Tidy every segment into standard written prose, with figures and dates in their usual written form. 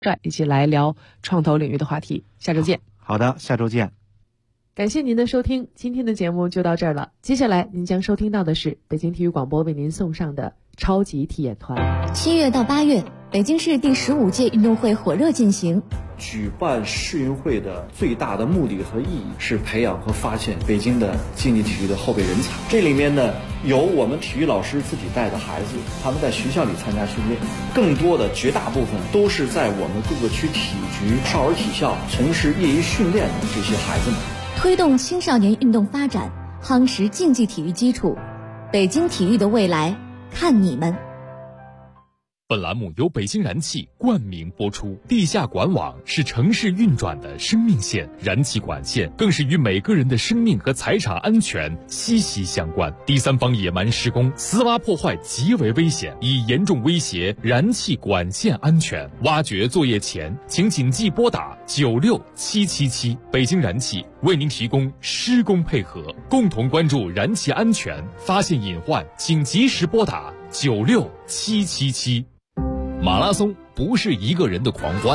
一起来聊创投领域的话题。下周见。 好的，下周见。 感谢您的收听，今天的节目就到这儿了。接下来您将收听到的是北京体育广播为您送上的超级体验团。 7月到8月，北京市第15届运动会火热进行。 举办世运会的最大的目的和意义是培养和发现北京的竞技体育的后备人才。这里面呢，有我们体育老师自己带的孩子，他们在学校里参加训练，更多的绝大部分都是在我们各个区体局、少儿体校从事业余训练的这些孩子们。 推动青少年运动发展，夯实竞技体育基础，北京体育的未来，看你们。 本栏目由北京燃气冠名播出。地下管网是城市运转的生命线，燃气管线更是与每个人的生命和财产安全息息相关。第三方野蛮施工、私挖破坏极为危险，已严重威胁燃气管线安全。挖掘作业前，请谨记拨打96777。北京燃气为您提供施工配合，共同关注燃气安全，发现隐患请及时拨打96777。马拉松不是一个人的狂欢，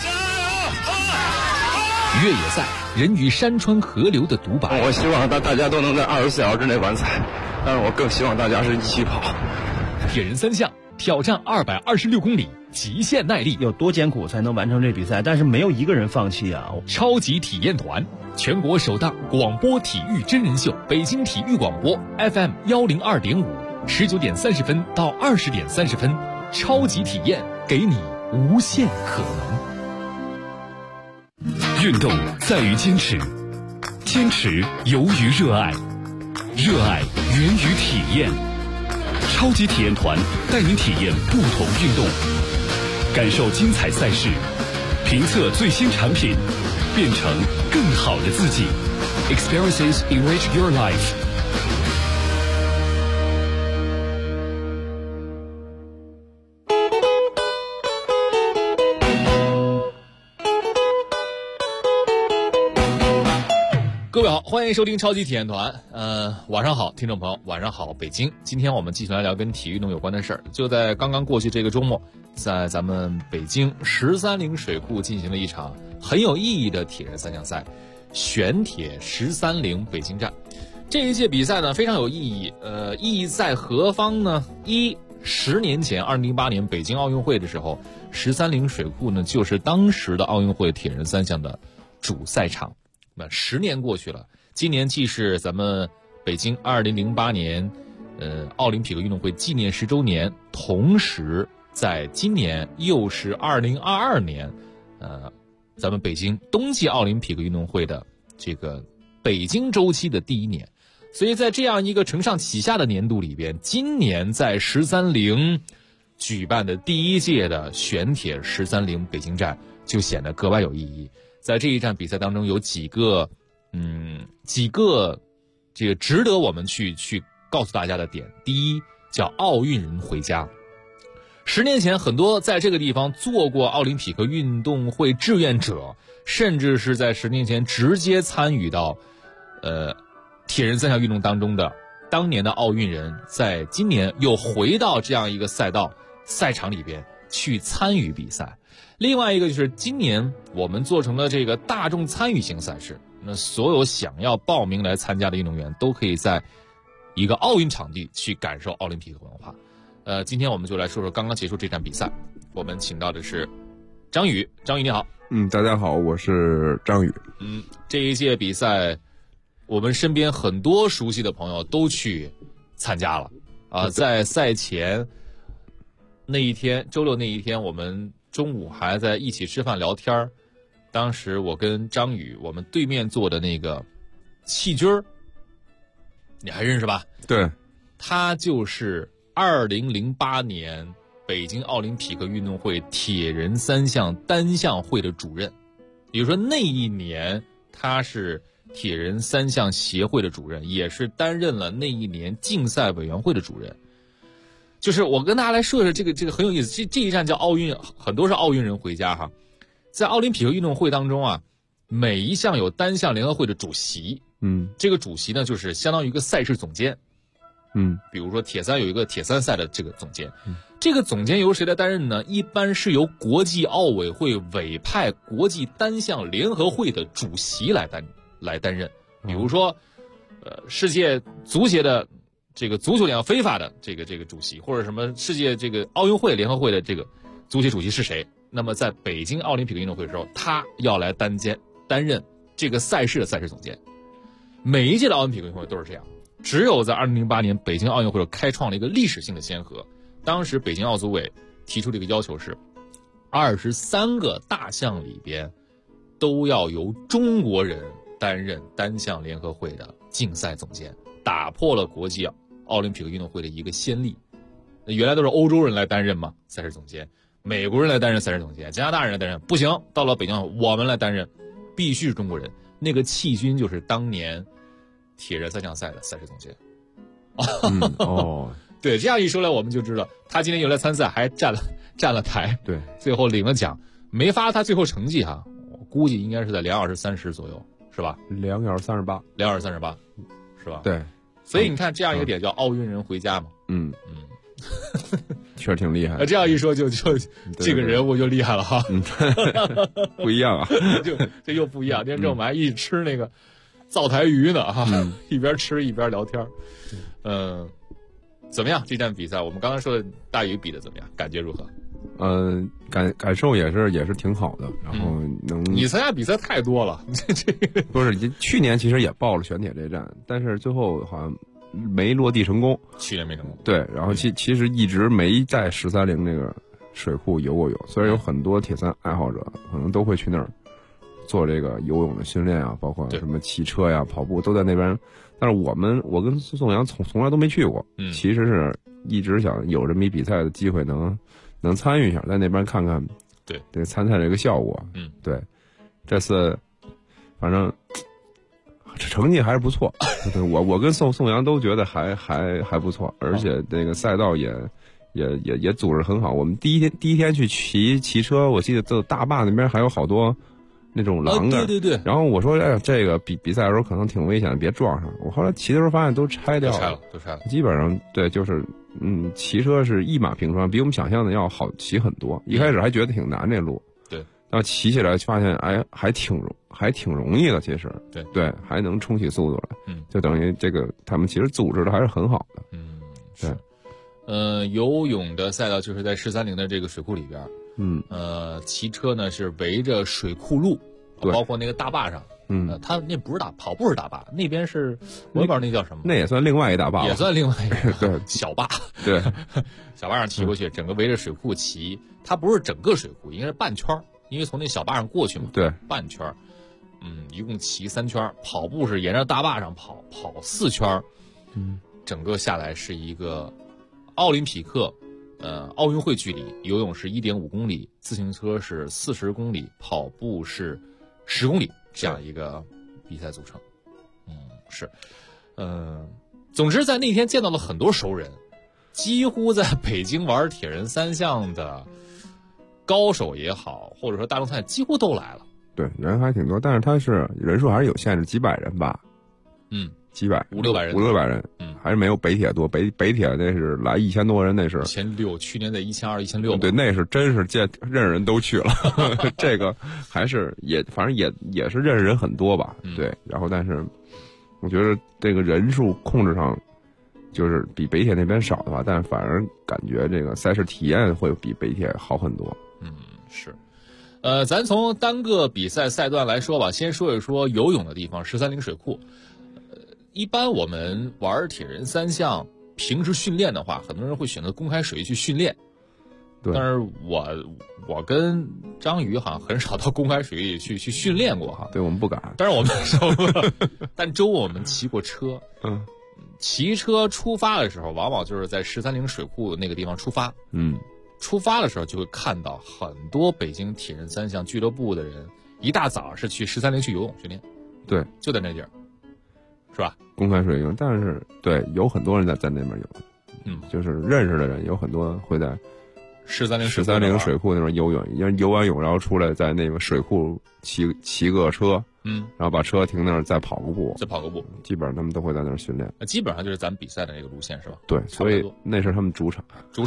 越野赛人与山川河流的独白。 我希望大家都能在24小时之内完赛，但是我更希望大家是一起跑。 铁人三项挑战226公里，极限耐力， 有多艰苦才能完成这比赛？但是没有一个人放弃啊！ 超级体验团，全国首档广播体育真人秀，北京体育广播 FM102.5，19点30分到20点30分。超级体验，给你无限可能。 运动在于坚持，坚持由于热爱，热爱源于体验。超级体验团带您体验不同运动，感受精彩赛事，评测最新产品，变成更好的自己。Experiences enrich your life。 各位好，欢迎收听超级体验团。晚上好，听众朋友，晚上好，北京。今天我们继续来聊跟体育运动有关的事儿。就在刚刚过去这个周末，在咱们北京13陵水库进行了一场很有意义的铁人三项赛——玄铁13陵北京站。这一届比赛呢非常有意义，意义在何方呢？10年前，2008年北京奥运会的时候，13陵水库呢就是当时的奥运会铁人三项的主赛场。那10年过去了，今年既是咱们北京2008年奥林匹克运动会纪念10周年，同时在今年又是2022年咱们北京冬季奥林匹克运动会的这个北京周期的第1年。所以在这样一个承上启下的年度里边，今年在13陵举办的第1届的玄铁13陵北京站就显得格外有意义。在这一站比赛当中，有几个这个值得我们去告诉大家的点。第一，叫奥运人回家。10年前，很多在这个地方做过奥林匹克运动会志愿者，甚至是在10年前直接参与到铁人三项运动当中的当年的奥运人，在今年又回到这样一个赛场里边去参与比赛。另外一个就是今年我们做成了这个大众参与型赛事，那所有想要报名来参加的运动员都可以在一个奥运场地去感受奥林匹克文化。今天我们就来说说刚刚结束这场比赛，我们请到的是张宇。张宇你好。 大家好，我是张宇。 这一届比赛我们身边很多熟悉的朋友都去参加了在赛前那一天，周六那一天，我们中午还在一起吃饭聊天。当时我跟张宇，我们对面坐的那个戚军儿，你还认识吧？ 对， 他就是2008年北京奥林匹克运动会铁人三项单项会的主任，也就是说那一年他是铁人三项协会的主任，也是担任了那一年竞赛委员会的主任。就是我跟大家来说说这个很有意思，这一站叫奥运，很多是奥运人回家哈。在奥林匹克运动会当中啊，每一项有单项联合会的主席，这个主席呢就是相当于一个赛事总监， 比如说铁三有一个铁三赛的这个总监，这个总监由谁来担任呢？一般是由国际奥委会委派国际单项联合会的主席来担任。比如说，世界足协的这个足球联合非法的这个主席，或者什么世界这个奥运会联合会的这个足协主席是谁？那么在北京奥林匹克运动会的时候，他要来担任这个赛事的赛事总监。每一届的奥林匹克运动会都是这样，只有在2008年北京奥运会开创了一个历史性的先河。当时北京奥组委提出这个要求是，23个大项里边都要由中国人担任单项联合会的竞赛总监，打破了国际奥林匹克运动会的一个先例。原来都是欧洲人来担任嘛，赛事总监，美国人来担任赛事总监，加拿大人来担任，不行，到了北京我们来担任，必须是中国人。那个弃军就是当年铁人三项赛的赛事总监。对，这样一说来我们就知道，他今天又来参赛，还站了台， 对， 最后领了奖，没发他最后成绩哈，我估计应该是在2小时30左右，是吧 ？2小时38，2 小时38，是吧？ 对， 所以你看这样一个点叫奥运人回家嘛， 确实挺厉害。 这样一说就这个人物就厉害了哈， 不一样啊， 这又不一样。那天我们还一起吃那个灶台鱼呢哈，一边吃一边聊天。怎么样？这站比赛我们刚才说的大宇比的怎么样？感觉如何？ 感受也是挺好的。然后你参加比赛太多了，这个不是去年其实也报了选铁这站，但是最后好像没落地成功。 去年没成功。 对，然后其实一直没在130这个水库游过泳，虽然有很多铁三爱好者可能都会去那儿做这个游泳的训练啊，包括什么骑车呀、跑步都在那边。但是我跟宋阳从来都没去过，其实是一直想有这么一比赛的机会能参与一下，在那边看看对这个参赛这个效果。对，这次反正成绩还是不错。我跟宋阳都觉得还不错，而且这个赛道也组织很好。我们第一天去骑车，我记得就大坝那边还有好多那种栏杆， 对。 然后我说，哎呀，这个比赛的时候可能挺危险的，别撞上。我后来骑的时候发现都拆掉了， 都拆了。 基本上对，就是骑车是一马平川，比我们想象的要好骑很多。一开始还觉得挺难这路， 对， 然后骑起来发现，哎，还挺容易的，其实， 对， 还能冲起速度来。就等于这个他们其实组织的还是很好的。 对，游泳的赛道就是在130的这个水库里边。骑车呢是围着水库路，包括那个大坝上。它那不是跑步是大坝，那边是我也不知道那叫什么。 那也算另外一大坝， 也算另外一个对小坝。 对， 小坝上骑过去，整个围着水库骑。它不是整个水库，应该是半圈，因为从那小坝上过去嘛。 对， 半圈。一共骑3圈，跑步是沿着大坝上跑4圈。整个下来是一个奥林匹克。奥运会距离，游泳是1.5公里，自行车是40公里，跑步是10公里，这样一个比赛组成。总之在那天见到了很多熟人，几乎在北京玩铁人3项的高手也好，或者说大众赛几乎都来了。 对，人还挺多，但是它是人数还是有限制，几百人吧。几百500-600人，还是没有北铁多。北铁那是来1000多人，那是 1600，去年在1200、1600。 对，那是真是认识人都去了。这个还是反正也是认识人很多吧。对，然后但是我觉得这个人数控制上就是比北铁那边少的话，但反而感觉这个赛事体验会比北铁好很多。 是。咱从单个比赛赛段来说吧，先说一说游泳的地方，130水库。一般我们玩铁人3项，平时训练的话，很多人会选择公开水域去训练。 对。 但是我跟张宇好像很少到公开水域去训练过哈。 对，我们不敢。 但是但周我们骑过车。骑车出发的时候，往往就是在130水库那个地方出发。出发的时候就会看到很多北京铁人3项俱乐部的人，一大早是去130去游泳训练。 对， 就在那地儿。是吧？ 公开水域，但是对，有很多人在那边游，就是认识的人有很多会在 130 水库那边游泳，游完泳然后出来在那个水库骑个车， 然后把车停那儿再跑个步，基本上他们都会在那儿训练。 基本上就是咱们比赛的那个路线是吧？ 对，所以那是他们主场，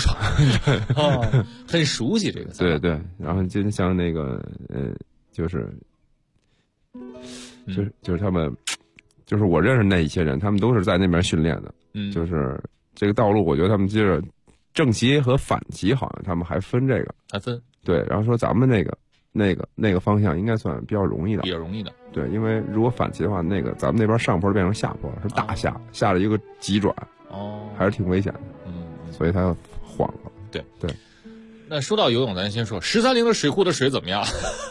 很熟悉这个赛道。 对，然后就像那个就是他们，就是我认识那一些人，他们都是在那边训练的。就是这个道路，我觉得他们就是正骑和反骑，好像他们还分这个，对。然后说咱们那个方向应该算比较容易的，对，因为如果反骑的话，那个咱们那边上坡变成下坡了，是大下了一个急转，还是挺危险的。所以他要缓了。 对。那说到游泳，咱先说130的水库的水怎么样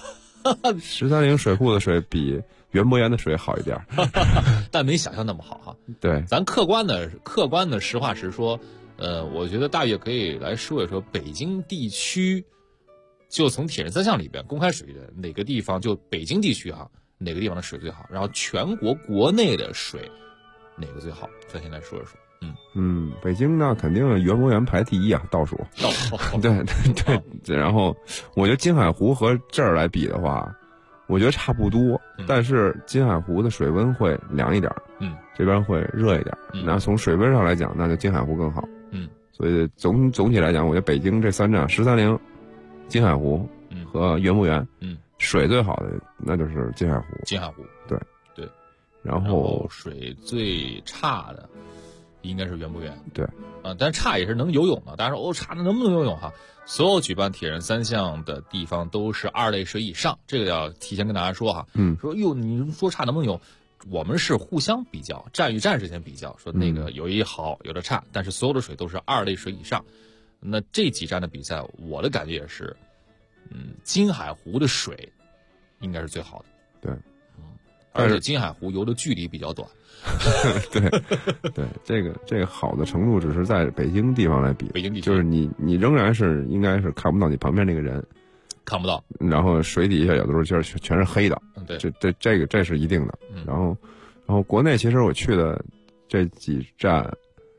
？130水库的水比园博园的水好一点， 但没想象那么好哈。 对， 咱客观的实话实说，我觉得大约可以来说一说北京地区，就从铁人三项里边公开水源哪个地方，就北京地区哪个地方的水最好，然后全国国内的水哪个最好，咱先来说一说。 北京呢肯定园博园排第一啊，倒数。对，然后我觉得金海湖和这儿来比的话，我觉得差不多，但是金海湖的水温会凉一点，这边会热一点。那从水温上来讲，那就金海湖更好。所以总体来讲，我觉得北京这3站130、金海湖和园博园，水最好的那就是金海湖。对。然后水最差的应该是园博园。 对。 但差也是能游泳的。大家说差的能不能游泳哈？所有举办铁人三项的地方都是2类水以上，这个要提前跟大家说哈。说你说差能不能游？我们是互相比较，站与站之间比较，说那个有一好，有的差，但是所有的水都是2类水以上。那这几站的比赛，我的感觉也是，金海湖的水应该是最好的。 对。 而且金海湖游的距离比较短。 对，这个好的程度只是在北京地方来比， 北京地区就是你仍然是应该是看不到你旁边那个人， 看不到， 然后水底下有的时候就是全是黑的， 对， 这是一定的。然后国内其实我去的这几站，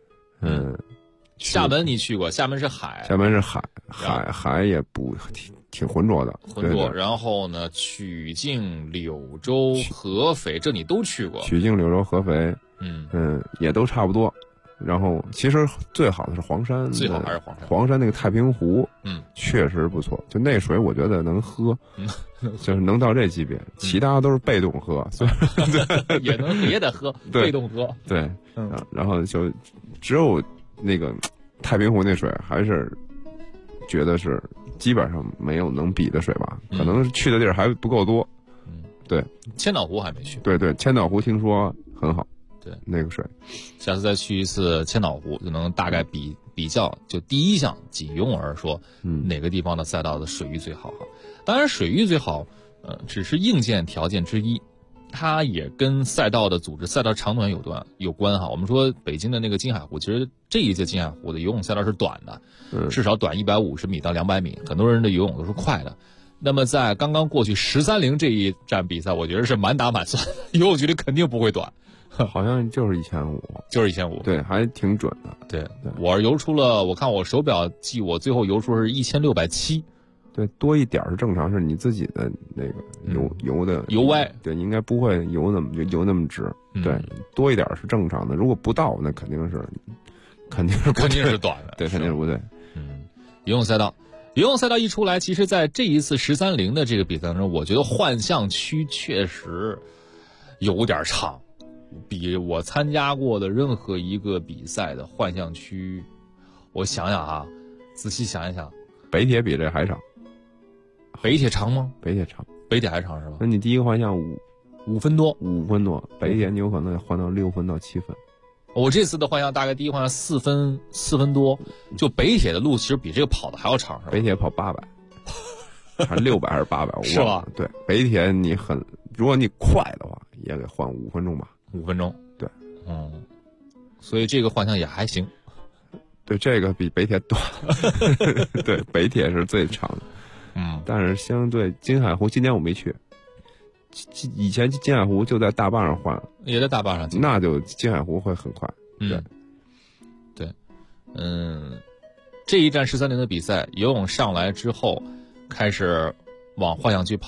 厦门你去过？厦门是海， 海也不挺浑浊的，对。 然后呢，曲靖、柳州、合肥，这你都去过？ 曲靖、柳州、合肥，也都差不多。然后其实最好的是黄山， 最好还是黄山。 黄山那个太平湖，确实不错。就那水，我觉得能喝，就是能到这级别。其他都是被动喝，所以也得喝，被动喝。 对，然后就只有那个太平湖那水，还是觉得是基本上没有能比的水吧，可能去的地儿还不够多。对， 千岛湖还没去。 对，千岛湖听说很好。 对， 那个水， 下次再去一次千岛湖，就能大概比较，就第一项仅由我而说，哪个地方的赛道的水域最好哈？当然，水域最好，只是硬件条件之一，它也跟赛道的组织、赛道长短有关哈。我们说北京的那个金海湖，其实这一届金海湖的游泳赛道是短的，至少短150米到200米，很多人的游泳都是快的。那么在刚刚过去130这一站比赛，我觉得是满打满算，游泳距离肯定不会短。 好像就是1500， 就是1500， 对，还挺准的。 对，我游出了，我看我手表记，我最后游出是1670。 对，多一点是正常，是你自己的那个游的游歪， 对，应该不会游那么直。对，多一点是正常的，如果不到，那肯定是短的， 对，肯定是不对。 游泳赛道一出来，其实在这一次130的这个比赛中，我觉得幻象区确实有点长。比我参加过的任何一个比赛的幻象区，我想想仔细想一想， 北铁比这还长。 北铁长吗？ 北铁长， 北铁还长是吧？ 那你第一个幻象 5分多 ，5分多，北铁你有可能得换到6分到7分。 我这次的幻象大概第一幻象4分多，就北铁的路其实比这个跑的还要长，是吧？ 北铁跑800，还是600还是800？我是吧？ 对，北铁如果你快的话，也得换5分钟吧。 5分钟， 对， 所以这个幻象也还行。 对，这个比北铁短，对，北铁是最长的，但是相对金海湖，今年我没去，以前金海湖就在大坝上换， 也在大坝上， 那就金海湖会很快。 对，这一站130的比赛，游泳上来之后，开始往幻象区跑。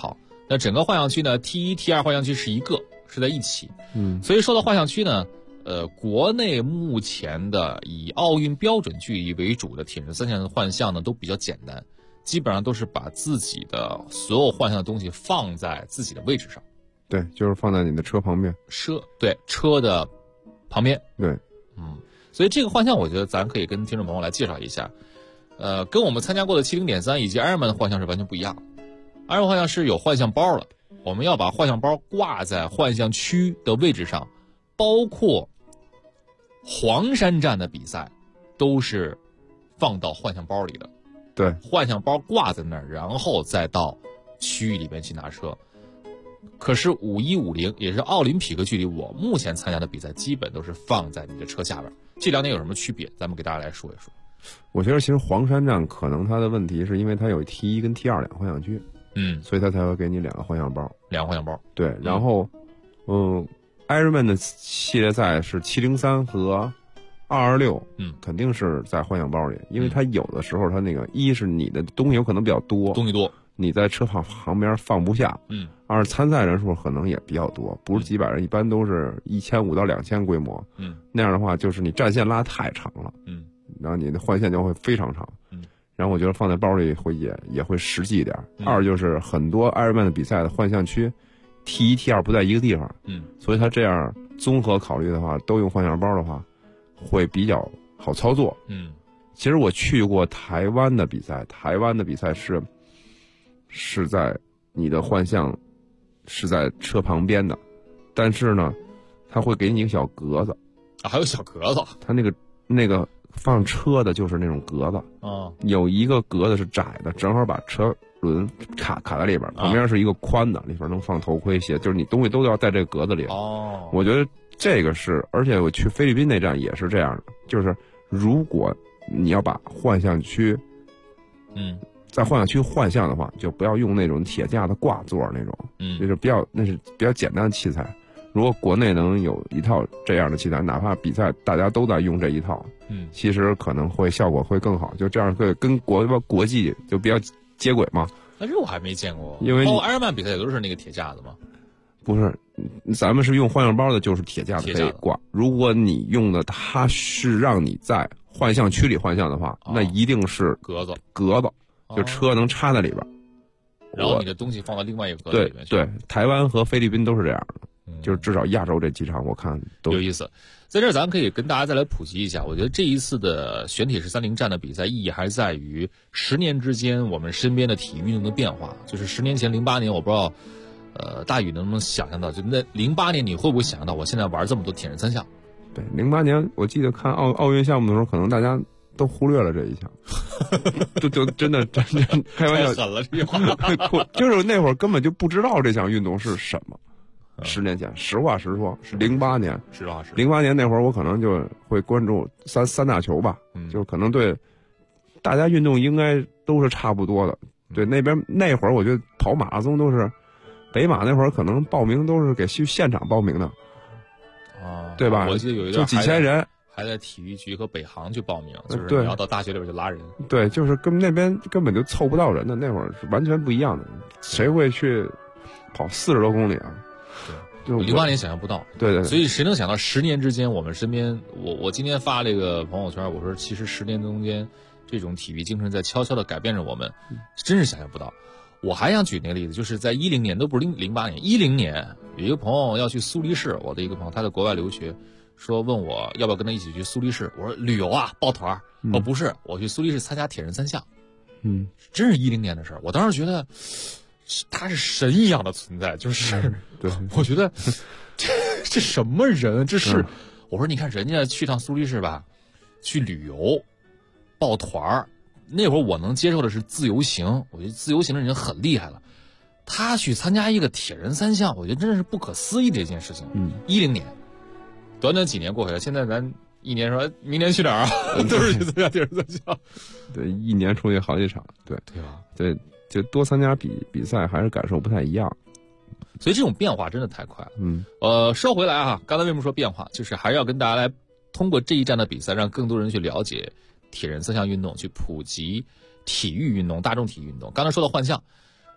那整个幻象区呢 T1 T2 幻象区是一个，是在一起。所以说到幻象区呢，国内目前的以奥运标准距离为主的铁人三项的幻象呢都比较简单，基本上都是把自己的所有幻象的东西放在自己的位置上。 对，就是放在你的车旁边。 车的旁边。 对， 所以这个幻象我觉得咱可以跟听众朋友来介绍一下。跟我们参加过的 70.3 以及 Ironman 的幻象是完全不一样的。Ironman 幻象是有幻象包了，我们要把幻象包挂在幻象区的位置上，包括黄山站的比赛都是放到幻象包里的。 对， 幻象包挂在那儿，然后再到区域里面去拿车。可是5150也是奥林匹克距离，我目前参加的比赛基本都是放在你的车下边。这两点有什么区别？咱们给大家来说一说。 我觉得其实黄山站可能它的问题是因为它有 T1 跟 T2 两个幻象区，所以它才会给你两个幻象包。对，然后Ironman 的系列赛是703和226，肯定是在幻象包里，因为它有的时候它那个一是你的东西有可能比较多，你在车旁边放不下，二参赛人数可能也比较多，不是几百人，一般都是1500到2000规模，那样的话就是你战线拉太长了，然后你的换线就会非常长，然后我觉得放在包里也会实际一点。二就是很多 Ironman 的比赛的幻象区 T1 T2 不在一个地方，所以他这样综合考虑的话，都用幻象包的话会比较好操作。其实我去过台湾的比赛，是在你的幻象是在车旁边的，但是呢他会给你一个小格子还有小格子， 他那个放车的就是那种格子，有一个格子是窄的，正好把车轮卡在里边，旁边是一个宽的，里边能放头盔鞋，就是你东西都要在这个格子里。我觉得这个是，而且我去菲律宾那站也是这样的，就是如果你要把幻象区，在幻象区幻象的话，就不要用那种铁架的挂座那种，那是比较简单的器材。如果国内能有一套这样的器材，哪怕比赛大家都在用这一套，其实可能会效果会更好，就这样会跟国际就比较接轨嘛。 但是我还没见过， 因为包括 Ironman 比赛也都是那个铁架子吗？ 不是，咱们是用幻象包的，就是铁架子可以挂。如果你用的它是让你在幻象区里幻象的话，那一定是格子，就车能插在里边， 然后你的东西放到另外一个格子里面去。 对，台湾和菲律宾都是这样的。就是至少亚洲这几场我看都有意思。在这儿咱可以跟大家再来普及一下，我觉得这一次的选铁1030站的比赛意义还在于10年之间我们身边的体育运动的变化。就是10年前08年，我不知道大宇能不能想象到，就那08年你会不会想象到我现在玩这么多铁人三项？ 对，08年我记得看奥运项目的时候，可能大家都忽略了这一项，就真的开玩笑， 太狠了这句话， 就是那会儿根本就不知道这项运动是什么。10年前，实话实说，是08年。08年那会儿，我可能就会关注三大球吧，就可能对大家运动应该都是差不多的。对，那会儿我觉得跑马拉松都是北马那会儿可能报名都是给去现场报名的，对吧？ 我记得有一段就几千人， 还在体育局和北航去报名，就是你要到大学里边就拉人。 对，就是那边根本就凑不到人的，那会儿是完全不一样的。谁会去跑40多公里啊？ 对，08年想象不到。 对， 所以谁能想到10年之间我们身边，我今天发这个朋友圈，我说其实10年中间这种体育精神在悄悄的改变着我们，真是想象不到。我还想举那个例子，就是在10年，都不是08年，10年有一个朋友要去苏黎世，我的一个朋友他在国外留学，问我要不要跟他一起去苏黎世，我说旅游啊，抱团。不是，我去苏黎世参加铁人三项。真是10年的事儿。我当时觉得他是神一样的存在，就是对， 我觉得这什么人？这是我说你看人家去趟苏黎世吧，去旅游，抱团儿。那会儿我能接受的是自由行，我觉得自由行的人很厉害了。他去参加一个铁人三项，我觉得真的是不可思议的一件事情。10年，短短几年过去了，现在咱一年说明年去哪儿啊？都是去参加铁人三项。 对，一年出去好几场，对吧？ 对，就多参加比赛，还是感受不太一样。 所以这种变化真的太快了。说回来啊，刚才为什么说变化，就是还是要跟大家来通过这一站的比赛，让更多人去了解铁人三项运动，去普及体育运动、大众体育运动。刚才说到幻象，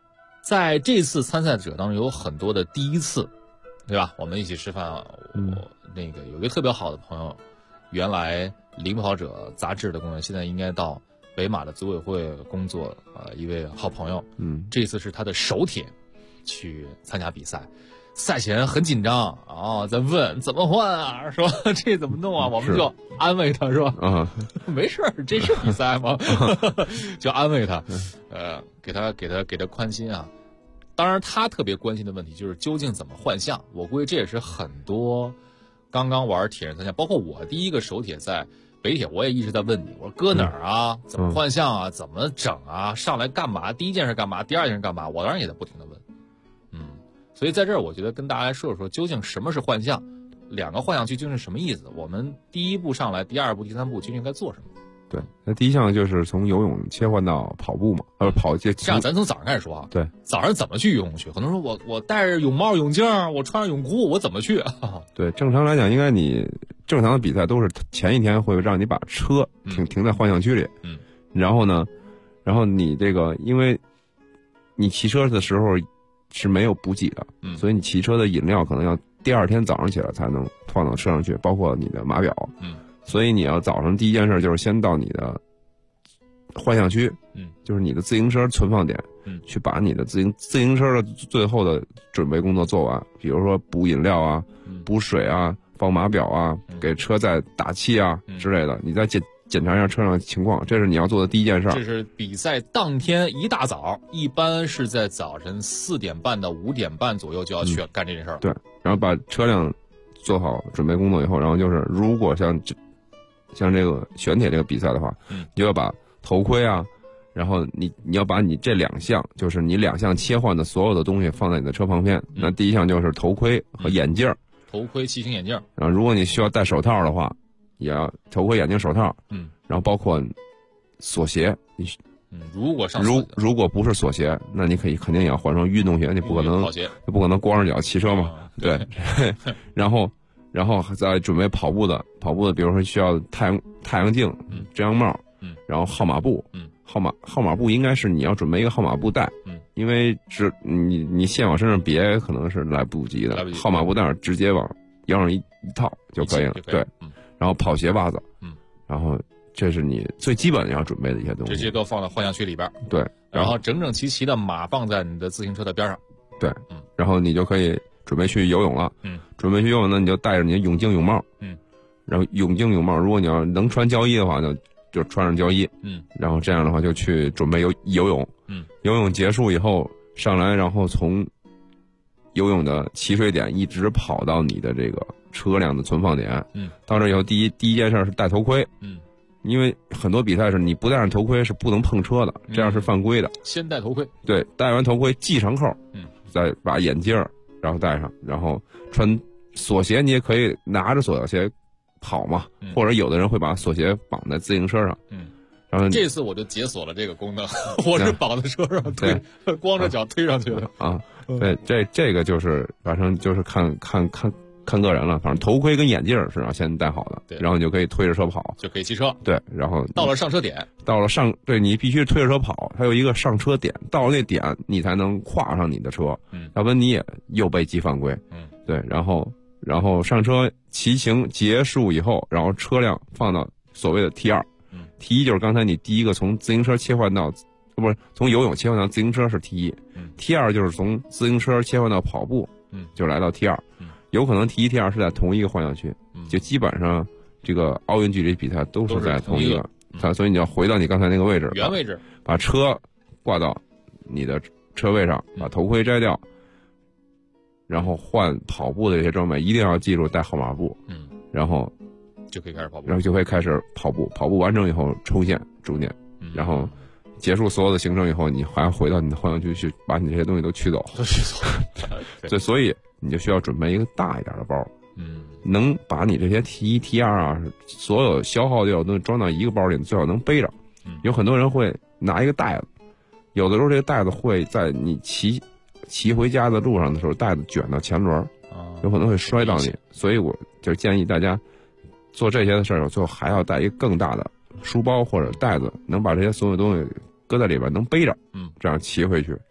在这次参赛者当中有很多的第一次，对吧？我们一起吃饭，我那个有一个特别好的朋友，原来领跑者杂志的工作，现在应该到北马的组委会工作，一位好朋友，这次是他的首铁去参加比赛。赛前很紧张啊，在问怎么换啊，说这怎么弄啊，我们就安慰他，是吧？没事儿，这是比赛吗？就安慰他，给他宽心啊。当然，他特别关心的问题就是究竟怎么换项。我估计这也是很多刚刚玩铁人三项，包括我第一个首铁在北铁，我也一直在问你，我说搁哪儿啊？怎么换项啊？怎么整啊？上来干嘛？第一件事干嘛？第二件事干嘛？我当然也在不停的问。所以在这儿，我觉得跟大家来说说，究竟什么是换项，两个换项区究竟是什么意思？我们第一步上来，第二步、第三步究竟该做什么？ 对，那第一项就是从游泳切换到跑步嘛，跑这样咱从早上开始说啊。 对， 早上怎么去游泳去？很多人说我戴着泳帽、泳镜，我穿着泳裤，我怎么去？ 对，正常来讲，应该你正常的比赛都是前一天会让你把车停在换项区里，然后呢，然后你这个因为你骑车的时候是没有补给的，所以你骑车的饮料可能要第二天早上起来才能放到车上去，包括你的码表，所以你要早上第一件事就是先到你的换项区，就是你的自行车存放点，去把你的自行车的最后的准备工作做完，比如说补饮料啊、补水啊、放码表啊、给车载打气啊之类的，你再检查一下车上的情况，这是你要做的第一件事。 这是比赛当天一大早，一般是在早晨4点半到5点半左右就要去干这件事儿。 对，然后把车辆做好准备工作以后，然后就是如果像这个选铁这个比赛的话，你就要把头盔啊，然后你要把你这两项，就是你两项切换的所有的东西放在你的车旁边。那第一项就是头盔和眼镜， 头盔、骑行眼镜。 然后如果你需要戴手套的话，也要头盔、眼镜、手套。然后包括锁鞋， 如果如果不是锁鞋，那你肯定也要换双运动鞋，你不可能光着脚骑车嘛。对，然后再准备跑步的，比如说需要太阳镜、遮阳帽，然后号码布，号码布应该是你要准备一个号码布带，因为你现往身上别可能是来不及的，号码布带直接往腰上一套就可以了。对，然后跑鞋、袜子，然后这是你最基本要准备的一些东西， 直接都放到换项区里边。 对， 然后整整齐齐的码放在你的自行车的边上。 对，然后你就可以准备去游泳了。准备去游泳呢，你就戴着你的泳镜、泳帽。然后泳镜、泳帽，如果你要能穿胶衣的话，就穿上胶衣。然后这样的话就去准备游泳。游泳结束以后上来，然后从游泳的起水点一直跑到你的这个车辆的存放点。到这以后第一件事是戴头盔。因为很多比赛是你不戴上头盔是不能碰车的，这样是犯规的。 先戴头盔。 对，戴完头盔系上扣，再把眼镜然后戴上，然后穿锁鞋，你也可以拿着锁鞋跑嘛，或者有的人会把锁鞋绑在自行车上。然后这次我就解锁了这个功能，我是绑在车上推，光着脚推上去的啊。对，这个就是反正就是看个人了，反正头盔跟眼镜是要先戴好的，然后你就可以推着车跑， 就可以骑车。 对，然后到了上车点， 对你必须推着车跑，它有一个上车点，到了那点你才能跨上你的车，要不然你也又被记犯规。对，然后上车骑行结束以后，然后车辆放到所谓的 T2，T1 就是刚才你第一个从自行车切换到，不是从游泳切换到自行车是 T1，T2 就是从自行车切换到跑步，就来到 T2。有可能T1、T2是在同一个换项区，就基本上这个奥运距离比赛都是在同一个，所以你要回到你刚才那个位置， 原位置， 把车挂到你的车位上，把头盔摘掉，然后换跑步的这些装备，一定要记住带号码布，然后就可以开始跑步， 然后就会开始跑步，跑步完成以后冲线终点，然后结束所有的行程以后，你还要回到你的换项区去把你这些东西都取走，所以你就需要准备一个大一点的包，能把你这些 T1、T2 啊，所有消耗掉的东西装到一个包里，最好能背着。有很多人会拿一个袋子，有的时候这个袋子会在你骑回家的路上的时候，袋子卷到前轮，有可能会摔到你。所以我就建议大家做这些的事儿，最后还要带一个更大的书包或者袋子，能把这些所有东西搁在里边，能背着，这样骑回去。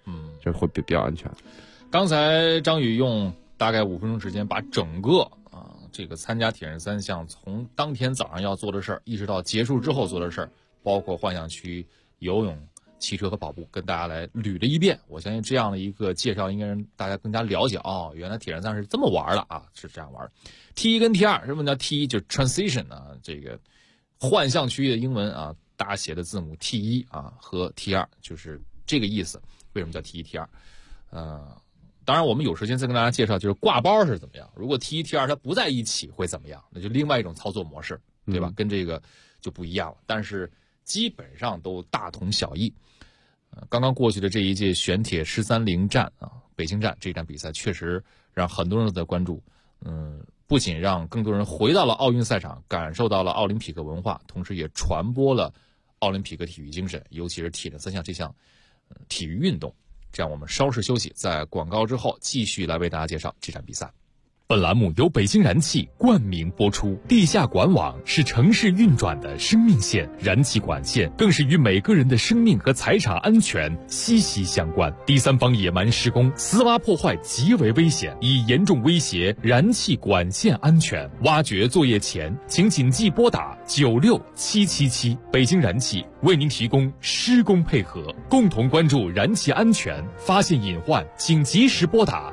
这会比较安全。 刚才张宇用大概5分钟时间把整个这个参加铁人3项从当天早上要做的事儿，一直到结束之后做的事儿，包括幻想区、游泳、骑车和跑步，跟大家来捋了一遍。我相信这样的一个介绍应该让大家更加了解原来铁人3是这么玩的是这样玩。T1 跟 T2， 什么叫 T1 就是 transition 这个幻象区的英文大写的字母 T1 和 T2 就是这个意思。为什么叫 T1 T2？当然我们有时间再跟大家介绍就是挂包是怎么样。如果 T1 T2 它不在一起会怎么样？那就另外一种操作模式，对吧？跟这个就不一样了。但是基本上都大同小异。刚刚过去的这一届玄铁130站北京站这一站比赛确实让很多人都在关注。不仅让更多人回到了奥运赛场，感受到了奥林匹克文化，同时也传播了奥林匹克体育精神，尤其是铁人3项这项体育运动。这样我们稍事休息，在广告之后继续来为大家介绍这场比赛。 本栏目由北京燃气冠名播出。地下管网是城市运转的生命线，燃气管线更是与每个人的生命和财产安全息息相关。第三方野蛮施工、私挖破坏极为危险，已严重威胁燃气管线安全。挖掘作业前，请谨记拨打96777。北京燃气为您提供施工配合，共同关注燃气安全，发现隐患请及时拨打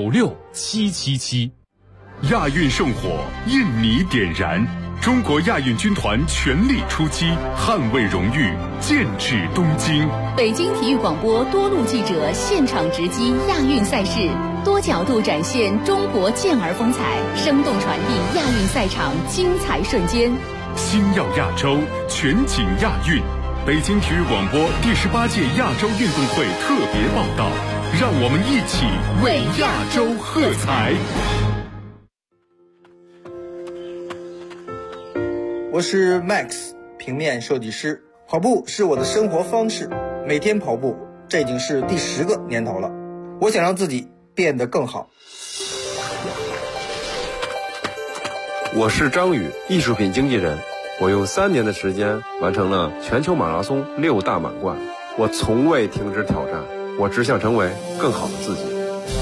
96777。 亚运圣火，印尼点燃，中国亚运军团全力出击，捍卫荣誉，剑指东京。 北京体育广播多路记者现场直击亚运赛事，多角度展现中国健儿风采，生动传递亚运赛场精彩瞬间。 星耀亚洲，全景亚运。北京体育广播第18届亚洲运动会特别报道，让我们一起为亚洲喝彩。 我是 Max， 平面设计师。跑步是我的生活方式，每天跑步，这已经是第10个年头了。我想让自己变得更好。 我是张宇，艺术品经纪人。我用3年的时间完成了全球马拉松6大满贯。我从未停止挑战，我只想成为更好的自己。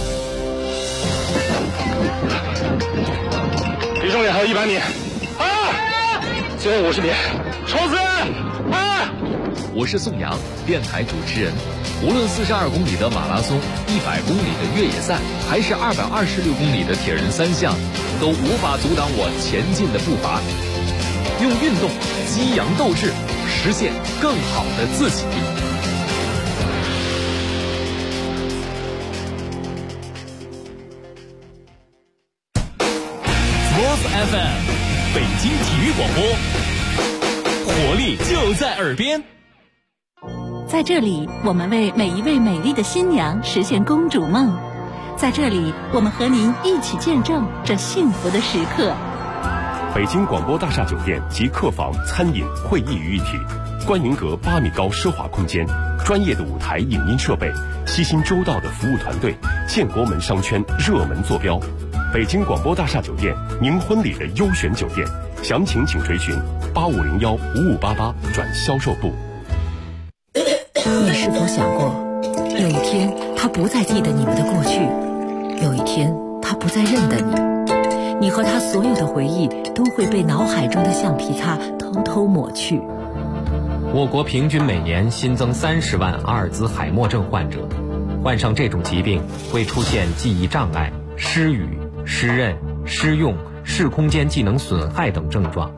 离终点还有100米。最后50米，冲刺！ 我是宋阳，电台主持人。无论42公里的马拉松、100公里的越野赛，还是226公里的铁人3项，都无法阻挡我前进的步伐。用运动激扬斗志，实现更好的自己。Sports FM， 北京体育广播，活力就在耳边。 在这里，我们为每一位美丽的新娘实现公主梦。在这里，我们和您一起见证这幸福的时刻。 北京广播大厦酒店及客房、餐饮、会议于一体，观云阁8米高奢华空间，专业的舞台影音设备，悉心周到的服务团队，建国门商圈热门坐标。北京广播大厦酒店，您婚礼的优选酒店，详情请垂询8501-5588转销售部。 你是否想过，有一天他不再记得你们的过去，有一天他不再认得你，你和他所有的回忆都会被脑海中的橡皮擦偷偷抹去。 我国平均每年新增30万阿尔兹海默症患者，患上这种疾病会出现记忆障碍、失语、失认、失用、视空间技能损害等症状。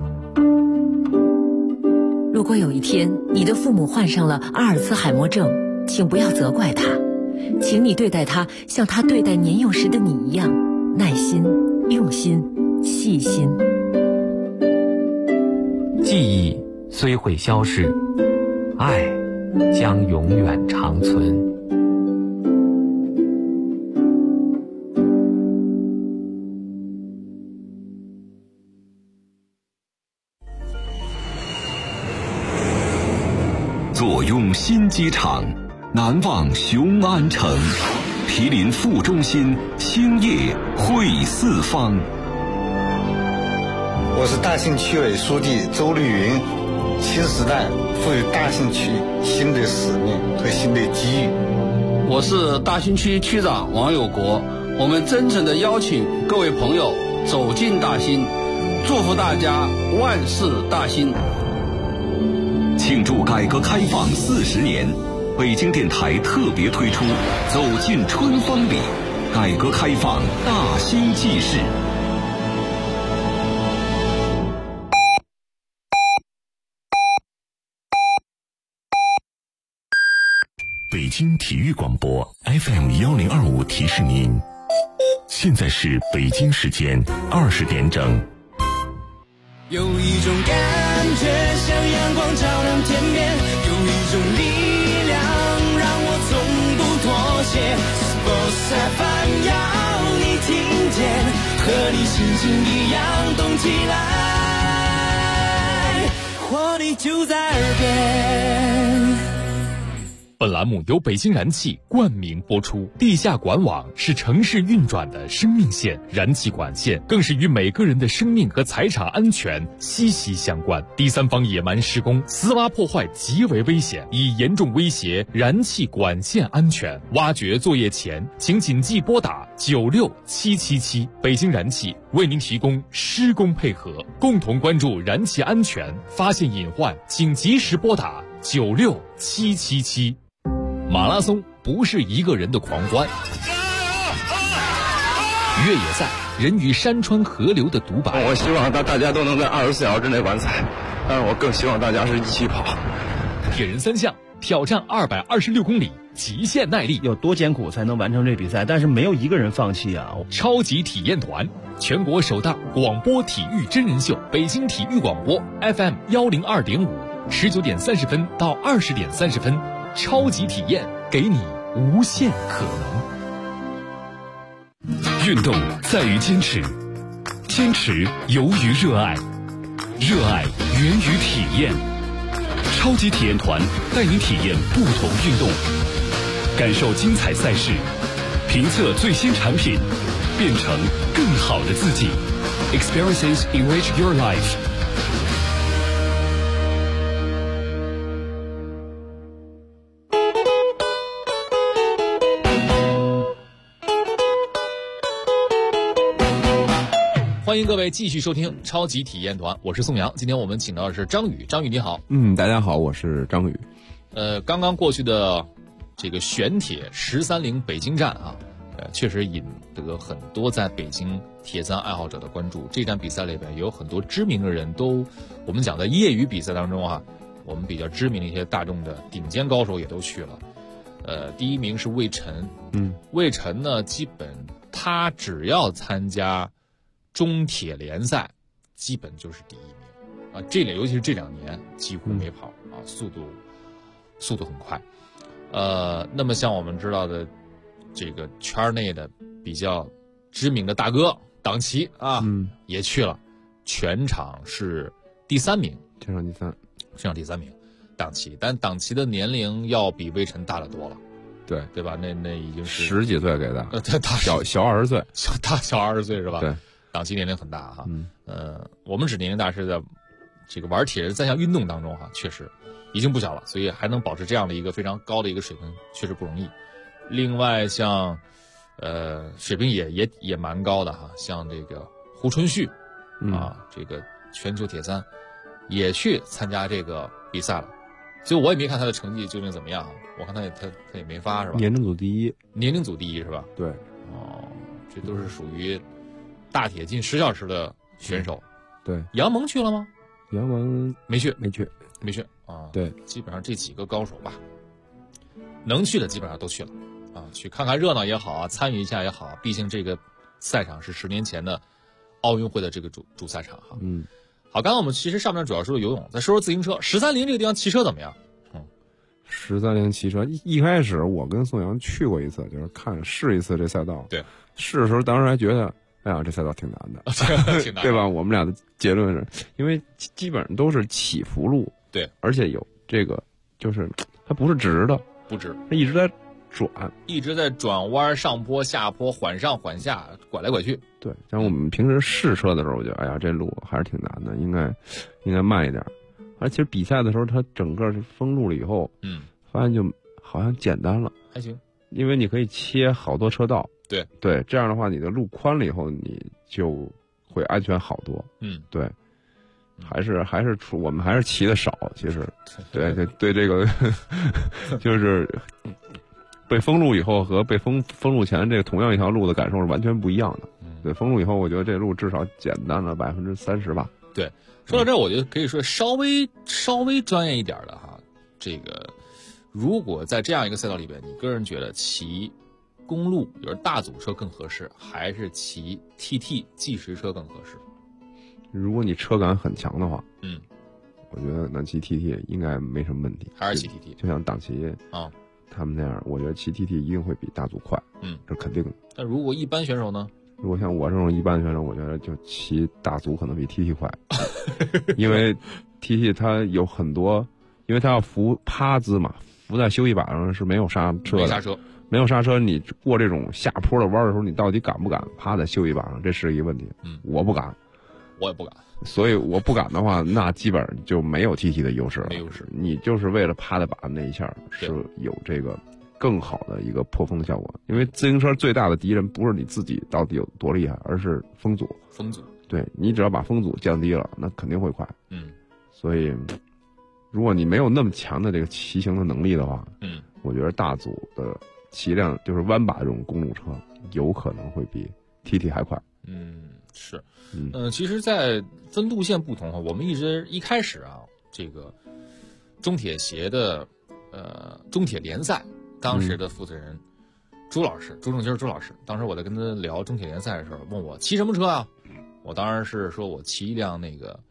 如果有一天你的父母患上了阿尔兹海默症，请不要责怪他，请你对待他像他对待年幼时的你一样，耐心、用心、细心。 记忆虽会消逝，爱将永远长存。 坐拥新机场，难忘雄安城，毗邻副中心，兴业汇四方。 我是大兴区委书记周绿云。新时代赋予大兴区新的使命和新的机遇， 我是大兴区区长王有国，我们真诚地邀请各位朋友走进大兴，祝福大家万事大兴。 庆祝改革开放40年，北京电台特别推出《走进春风里》，改革开放大兴纪事。 北京体育广播 FM1025提示您，现在是北京时间20点整。 有一种感觉像阳光照亮天边，有一种力量让我从不妥协。Sports FM 要你听见，和你心情一样动起来，活力就在耳边。 本栏目由北京燃气冠名播出。地下管网是城市运转的生命线，燃气管线更是与每个人的生命和财产安全息息相关。第三方野蛮施工、私挖破坏极为危险，已严重威胁燃气管线安全。挖掘作业前，请谨记拨打96777。北京燃气为您提供施工配合，共同关注燃气安全，发现隐患请及时拨打96777。马拉松不是一个人的狂欢，越野赛人与山川河流的独白。 我希望大家都能在24小时之内完赛，但是我更希望大家是一起跑。 铁人三项挑战226公里，极限耐力， 有多艰苦才能完成这比赛？但是没有一个人放弃啊！ 超级体验团，全国首档广播体育真人秀，北京体育广播 FM102.5，19点30分到20点30分。超级体验，给你无限可能。运动在于坚持，坚持由于热爱，热爱源于体验。超级体验团带你体验不同运动，感受精彩赛事，评测最新产品，变成更好的自己。Experiences enrich your life。 欢迎各位继续收听超级体验团，我是宋阳。今天我们请到的是张宇，张宇你好。 大家好，我是张宇。 刚刚过去的这个玄铁13陵北京站啊，确实引得很多在北京铁三爱好者的关注。这站比赛里边有很多知名的人都，我们讲在业余比赛当中啊，我们比较知名的一些大众的顶尖高手也都去了。第一名是魏晨，魏晨呢，基本他只要参加中铁联赛基本就是第一名啊，尤其是这2年几乎没跑啊，速度很快。那么像我们知道的这个圈内的比较知名的大哥党旗啊，也去了，全场是第3名， 全场第三名， 党旗，但党旗的年龄要比魏晨大得多了，对吧？那已经是 10几岁给的，小20岁， 小20岁是吧？ 对。 党旗年龄很大哈，我们指年龄大是在这个玩铁人3项运动当中哈，确实已经不小了，所以还能保持这样的一个非常高的一个水平，确实不容易。另外像水平也蛮高的哈，像这个胡春旭啊，这个全球铁三也去参加这个比赛了，所以我也没看他的成绩究竟怎么样，我看他也没发是吧？ 年龄组第一是吧？ 对， 这都是属于大铁近10小时的选手。 对， 杨蒙去了吗？ 杨蒙没去啊。 对， 基本上这几个高手吧，能去的基本上都去了啊，去看看热闹也好啊，参与一下也好，毕竟这个赛场是10年前的奥运会的这个主赛场哈。好，刚刚我们其实上面主要说游泳，再说说自行车。13陵这个地方骑车怎么样 ？13陵骑车一开始我跟宋阳去过一次，就是试一次这赛道。 对， 试的时候当时还觉得，哎呀，这赛道挺难的，对吧？我们俩的结论是，因为基本上都是起伏路， 对， 而且有这个，就是它不是直的， 不直， 它一直在转弯、上坡、下坡，缓上缓下，拐来拐去。 对，像我们平时试车的时候，我觉得，哎呀，这路还是挺难的，应该慢一点。而且比赛的时候，它整个是封路了以后，发现就好像简单了， 还行。 因为你可以切好多车道， 对， 这样的话你的路宽了以后，你就会安全好多。对，我们还是骑的少，其实，对这个就是被封路以后和被封路前这个同样一条路的感受是完全不一样的。对，封路以后，我觉得这路至少简单了30%吧。 对，说到这儿，我觉得可以说稍微专业一点的哈，这个如果在这样一个赛道里边，你个人觉得骑公路比如大组车更合适，还是骑 TT 计时车更合适？ 如果你车感很强的话， 我觉得那骑 TT 应该没什么问题。 还是骑 TT， 就像党旗他们那样，我觉得骑 TT 一定会比大组快，这肯定的。 但如果一般选手呢？ 如果像我这种一般选手，我觉得就骑大组可能比 TT 快，因为 TT 它有很多，因为它要扶趴姿嘛，扶在休息把上是没有刹车的，没有刹车，你过这种下坡的弯的时候，你到底敢不敢趴在休息把上？这是一个问题。我不敢， 我也不敢。 所以我不敢的话，那基本上就没有 TT 的优势了。 没优势， 你就是为了趴在把那一下是有这个更好的一个破风的效果。因为自行车最大的敌人不是你自己到底有多厉害，而是风阻。对，你只要把风阻降低了，那肯定会快。所以如果你没有那么强的这个骑行的能力的话，我觉得大组的骑量就是弯把这种公路车有可能会比 TT 还快。 是，其实，在分路线不同，我们一开始啊，这个中铁协的中铁联赛当时的负责人朱正军朱老师，当时我在跟他聊中铁联赛的时候，问我骑什么车啊？我当然是说我骑一辆那个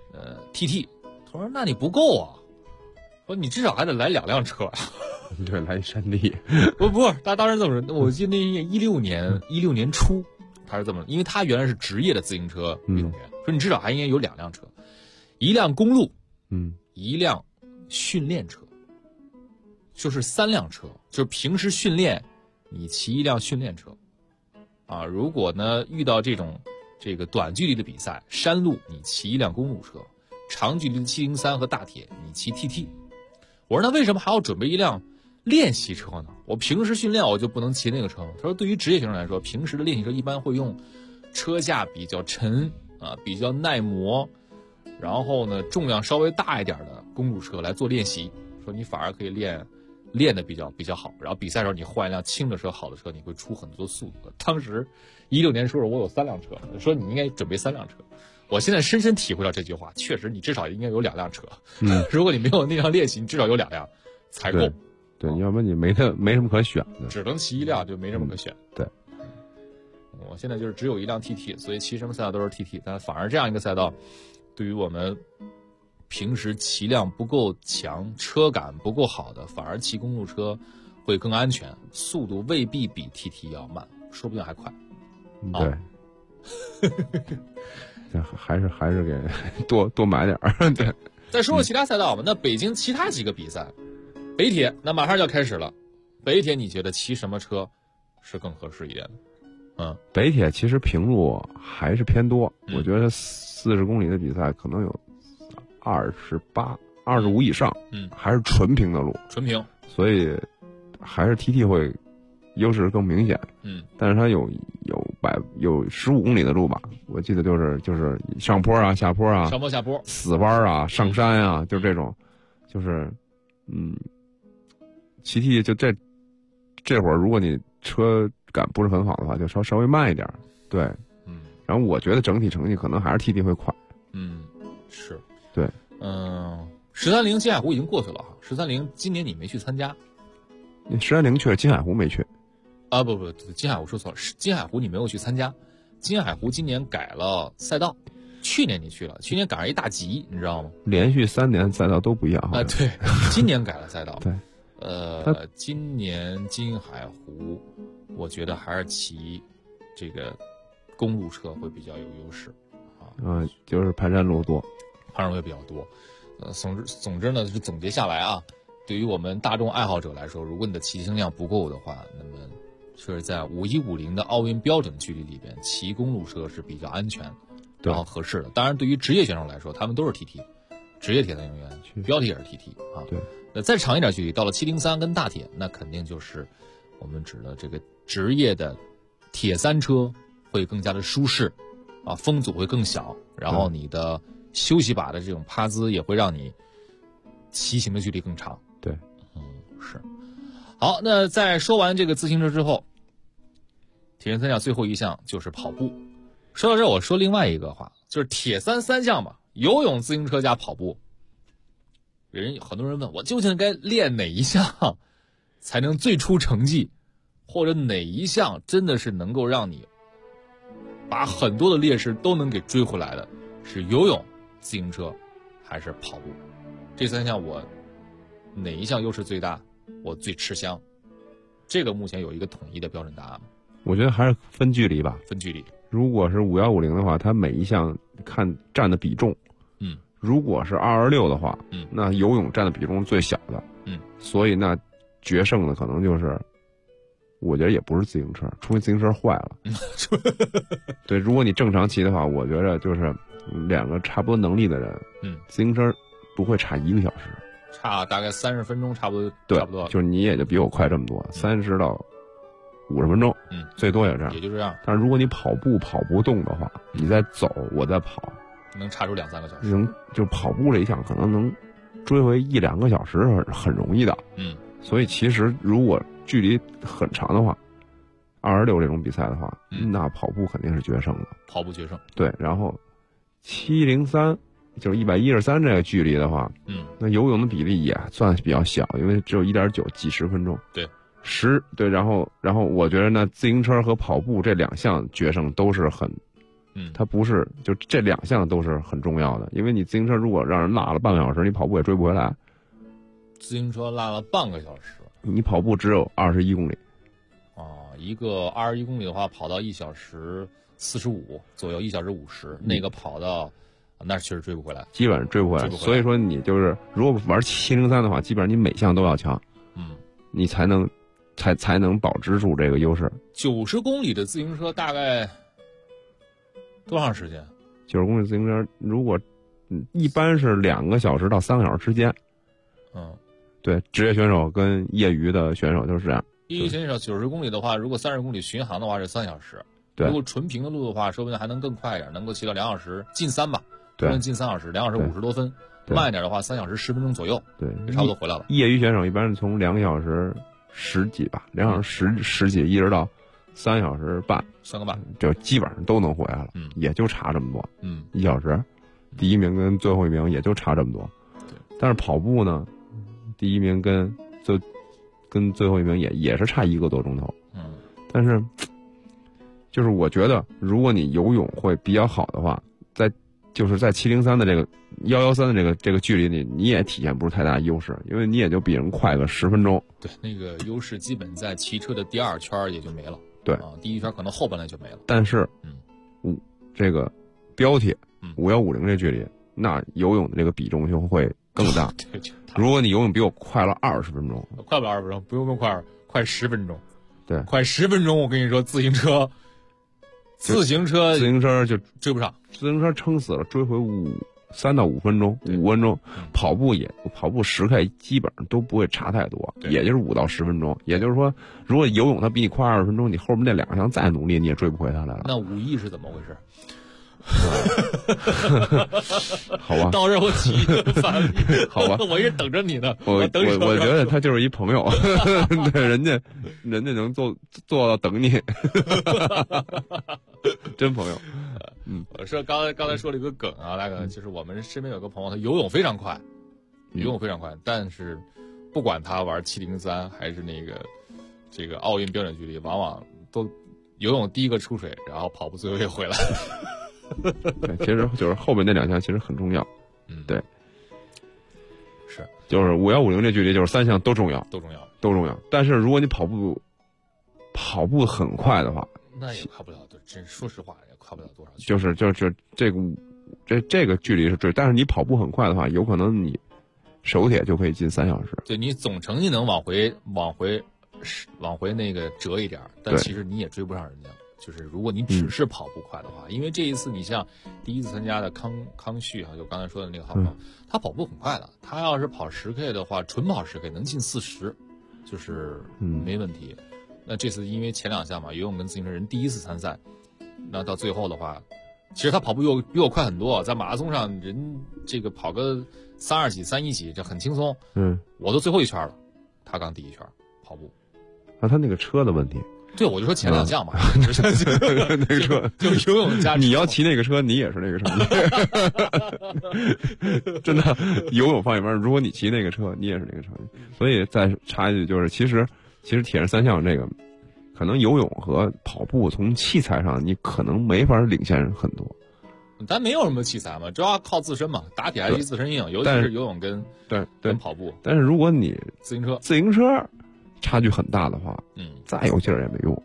TT， 他说那你不够啊，说你至少还得来2辆车。 对，来山地。 不是，他当时这么说，我记得那16年初。他是这么，因为他原来是职业的自行车运动员，说你至少还应该有2辆车，一辆公路，一辆训练车，就是3辆车，就是平时训练你骑一辆训练车，啊，如果呢遇到这个短距离的比赛，山路你骑一辆公路车，长距离的703和大铁你骑 TT。我说那为什么还要准备一辆练习车呢？我平时训练我就不能骑那个车吗？他说对于职业选手来说，平时的练习车一般会用车架比较沉啊，比较耐磨，然后呢重量稍微大一点的公路车来做练习，说你反而可以练的比较好，然后比赛的时候你换一辆轻的车好的车，你会出很多速度。当时16年初我有3辆车，说你应该准备3辆车。我现在深深体会到这句话，确实你至少应该有2辆车。如果你没有那辆练习，你至少有2辆才够。 对，要不然你没什么可选的， 只能骑1辆就没什么可选。 对， 我现在就是只有1辆 TT， 所以骑什么赛道都是 TT， 但反而这样一个赛道，对于我们平时骑量不够强、车感不够好的，反而骑公路车会更安全，速度未必比 TT 要慢，说不定还快。 对，还是给多买点儿。对。 再说说其他赛道吧，那北京其他几个比赛。北铁那马上就要开始了，北铁你觉得骑什么车是更合适一点的？ 北铁其实平路还是偏多，我觉得40公里的比赛可能有25以上，还是纯平的路， 纯平， 所以还是 TT 会优势更明显，但是它有15公里的路吧，我记得就是上坡啊、下坡啊、 上坡下坡、 死弯啊、上山啊，就这种，就是骑 TT 就这会儿，如果你车感不是很好的话，就稍微慢一点，对，然后我觉得整体成绩可能还是 TT 会快， 是， 对 ，130金海湖已经过去了哈，130今年你没去参加 ，130去了，金海湖没去， 啊不，金海湖说错了，金海湖你没有去参加，金海湖今年改了赛道。去年你去了，去年赶上一大集，你知道吗？ 连续3年赛道都不一样啊！对，今年改了赛道。 对， 今年金海湖，我觉得还是骑这个公路车会比较有优势啊。 就是盘山路多， 盘山路也比较多。总之呢，是总结下来啊，对于我们大众爱好者来说，如果你的骑行量不够的话，那么是在5150的奥运标准距离里边，骑公路车是比较安全。然后合适的，当然对于职业选手来说，他们都是 TT， 职业铁三运动员标题也是 TT 啊。 对， 那再长一点距离，到了703跟大铁，那肯定就是我们指的这个职业的铁三车会更加的舒适啊，风阻会更小，然后你的休息把的这种趴姿也会让你骑行的距离更长。 对， 是。好，那在说完这个自行车之后，铁人三项最后一项就是跑步。说到这儿，我说另外一个话，就是铁三项嘛，游泳、自行车加跑步。很多人问我究竟该练哪一项才能最出成绩，或者哪一项真的是能够让你把很多的劣势都能给追回来的，是游泳、自行车还是跑步？这三项我哪一项优势最大，我最吃香？这个目前有一个统一的标准答案吗？ 我觉得还是分距离吧。 分距离。 如果是5150的话，它每一项看占的比重。如果是226的话，那游泳占的比重最小的。所以那决胜的可能就是，我觉得也不是自行车，除非自行车坏了。对，如果你正常骑的话，我觉得就是两个差不多能力的人，自行车不会差1个小时， 差大概30分钟，差不多。 对， 差不多。 就是你也就比我快这么多，30到50分钟，最多也这样， 也就这样。 但是如果你跑不动的话，你在走，我在跑， 能差出2-3个小时。 就跑步这一项可能能追回1-2个小时，很容易的。所以其实如果距离很长的话，226这种比赛的话，那跑步肯定是决胜的。 跑步决胜。 对，然后703就是113这个距离的话，那游泳的比例也算比较小，因为只有1.9几十分钟。 对。 对，然后我觉得那自行车和跑步这2项决胜都是很，它不是就这2项都是很重要的，因为你自行车如果让人落了半个小时，你跑步也追不回来。 自行车落了半个小时， 你跑步只有21公里。 一个21公里的话，跑到1小时45左右，1小时50，那个跑到那确实追不回来， 基本上追不回来。所以说你就是如果玩703的话，基本上你每项都要强，你才能保持住这个优势。 90公里的自行车大概多长时间 ？90公里自行车如果一般是2个小时到3个小时之间。对，职业选手跟业余的选手就是这样。 业余选手90公里的话，如果30公里巡航的话是3小时。 对， 如果纯平的路的话，说不定还能更快一点，能够骑到2小时近3吧。 对， 近3小时，2小时50多分。慢一点的话，3小时10分钟左右。 对， 差不多回来了。 业余选手一般是从2个小时10几吧，2小时10几，一直到3小时半 ，3个半， 就基本上都能回来了。也就差这么多。1小时，第一名跟最后一名也就差这么多。但是跑步呢，第一名跟最后一名也是差1个多钟头。但是就是我觉得，如果你游泳会比较好的话，在703的这个113的这个距离里，你也体现不出太大优势，因为你也就比人快个10分钟。 对，那个优势基本在骑车的第2圈也就没了。 对， 第1圈可能后半段就没了。 但是，这个标铁5150这距离，那游泳的这个比重就会更大。如果你游泳比我快了20分钟， 快不了20分钟，不用那么快，快10分钟。 对， 快10分钟，我跟你说，自行车就追不上， 自行车撑死了追回3到5分钟，5分钟。跑步10K 基本上都不会差太多，也就是5到10分钟。也就是说，如果游泳它比你快20分钟，你后面那2项再努力你也追不回它来了。 那5亿是怎么回事？ 好吧， 到这我起一个反应。 好吧， 我一直等着你呢。 我觉得他就是一朋友，对，人家能做到等你，真朋友。 我说刚才说了一个梗啊，那个就是我们身边有个朋友，他游泳非常快，但是不管他玩703还是这个奥运标准距离，往往都游泳第一个出水，然后跑步最后也回来。 对，其实就是后面那2项其实很重要。对， 是， 就是5150这距离，就是3项都重要。但是如果你跑步很快的话， 那也快不了，真说实话也快不了多少。 就是这个距离是但是你跑步很快的话，有可能你手铁就可以进3小时。 对，你总成绩能往回那个折一点，但其实你也追不上人家。就是如果你只是跑步快的话，因为这一次你像第一次参加的康旭就刚才说的那个好朋友，他跑步很快的，他要是跑10K 的话，纯跑10K 能进40，就是没问题。 那这次因为前2项嘛，游泳跟自行车人第一次参赛，那到最后的话，其实他跑步比我快很多，在马拉松上人这个跑个32几、31几，这很轻松。我都最后一圈了，他刚第一圈跑步。 他那个车的问题。 对，我就说前2项嘛，那个车就游泳加。 你要骑那个车，你也是那个成绩。真的，游泳放一边，如果你骑那个车，你也是那个成绩。所以再插一句，就是其实铁人3项这个，可能游泳和跑步从器材上你可能没法领先很多。 咱没有什么器材嘛，主要靠自身嘛，打铁还是自身硬，尤其是游泳跟跑步。 但是如果你自行车差距很大的话，再有劲儿也没用。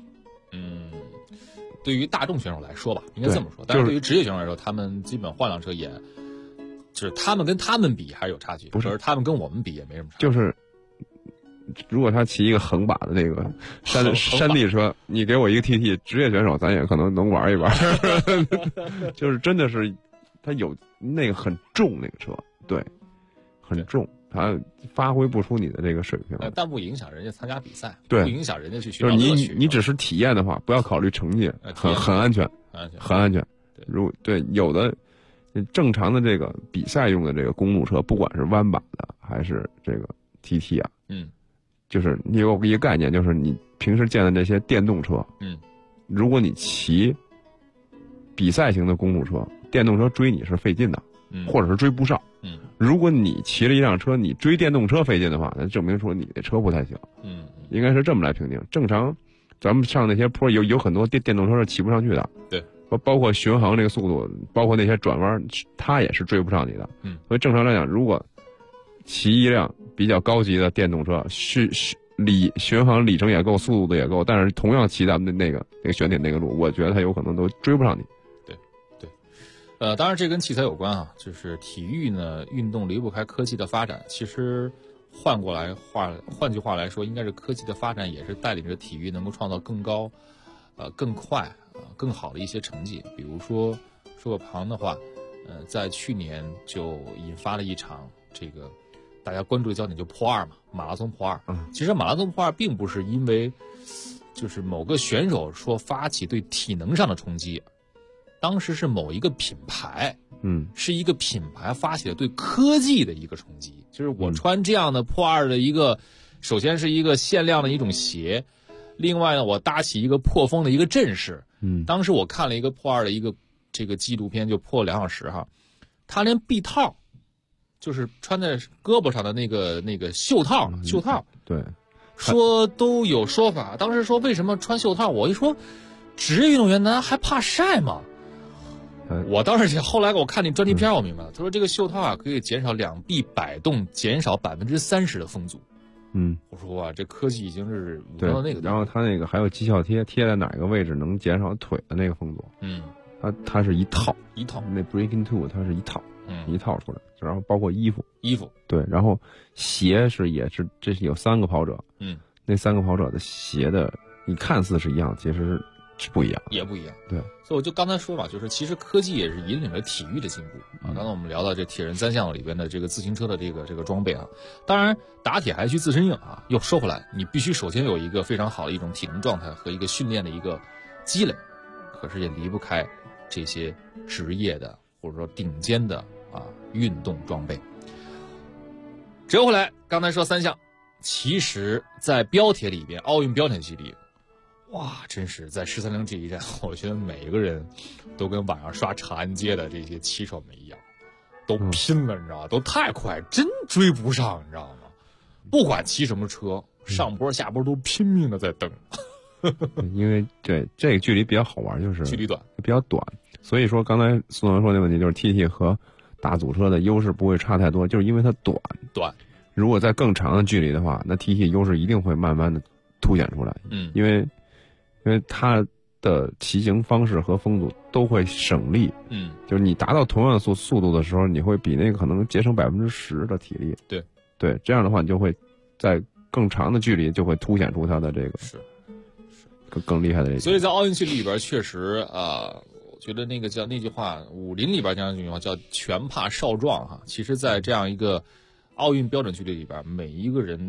对于大众选手来说吧，应该这么说。但是对于职业选手来说，他们基本换辆车也，就是他们跟他们比还是有差距，而他们跟我们比也没什么差距。 就是如果他骑一个横把的那个山地车，你给我一个 TT， 职业选手咱也可能能玩一玩。就是真的是，他有那个很重那个车，对，很重。他发挥不出你的这个水平， 但不影响人家参加比赛， 对， 不影响人家去学到乐趣。你只是体验的话，不要考虑成绩，很安全，很安全。对有的正常的这个比赛用的这个公路车，不管是弯把的还是这个 TT 啊，就是你有一个概念，就是你平时见的这些电动车，如果你骑比赛型的公路车，电动车追你是费劲的，或者是追不上。如果你骑了一辆车，你追电动车费劲的话，那证明说你的车不太行。应该是这么来评定。正常，咱们上那些坡有很多电动车是骑不上去的。 对， 包括巡航这个速度，包括那些转弯，它也是追不上你的。所以正常来讲，如果骑一辆比较高级的电动车，巡航里程也够，速度也够，但是同样骑咱们的那个悬铁那个路，我觉得它有可能都追不上你。 当然这跟器材有关啊，就是体育呢，运动离不开科技的发展。其实换句话来说，应该是科技的发展也是带领着体育能够创造更高、更快、更好的一些成绩。比如说个旁的话，在去年就引发了一场这个大家关注的焦点，就破2嘛，马拉松破2。其实马拉松破2并不是因为就是某个选手说发起对体能上的冲击。当时是某一个品牌，是一个品牌发起的对科技的一个冲击，就是我穿这样的破2的一个，首先是一个限量的一种鞋，另外呢，我搭起一个破风的一个阵势。当时我看了一个破2的一个这个纪录片，就破2小时哈，他连臂套，就是穿在胳膊上的那个袖套， 对， 说都有说法。当时说为什么穿袖套，我一说，职业运动员难还怕晒吗？我当时后来我看那专题片，我明白了。他说这个袖套啊，可以减少两臂摆动，减少30%的风阻。我说哇，这科技已经是武装到那个地方。 然后他那个还有绩效贴，贴在哪个位置能减少腿的那个风阻。它是一套，那 Breaking Two 它是一套，一套出来，然后包括衣服，对，然后鞋也是，这是有3个跑者，那3个跑者的鞋的，你看似是一样，其实是不一样， 也不一样。 对， 所以我就刚才说嘛，就是其实科技也是引领着体育的进步啊。刚才我们聊到这铁人3项里边的这个自行车的这个装备啊，当然打铁还需自身硬啊。又说回来，你必须首先有一个非常好的一种体能状态和一个训练的一个积累，可是也离不开这些职业的或者说顶尖的运动装备。折回来，刚才说3项，其实在标铁里边，奥运标铁系里，哇，真是在13.0这一站，我觉得每个人都跟晚上刷长安街的这些骑手们一样，都拼了，你知道吗？都太快，真追不上，你知道吗？不管骑什么车，上坡下坡都拼命的在蹬。 因为对这个距离比较好玩，就是距离短， 比较短，所以说刚才苏总说的问题就是 TT 和大组车的优势不会差太多，就是因为它短。如果在更长的距离的话，那 TT 优势一定会慢慢的凸显出来。因为它的骑行方式和风阻都会省力。就是你达到同样的速度的时候，你会比那个可能节省10%的体力。对，这样的话你就会在更长的距离就会凸显出它的这个更厉害的这个。 所以在奥运距离里边，确实我觉得那个叫那句话，武林里边讲那句话叫拳怕少壮哈。其实，在这样一个奥运标准距离里边，每一个人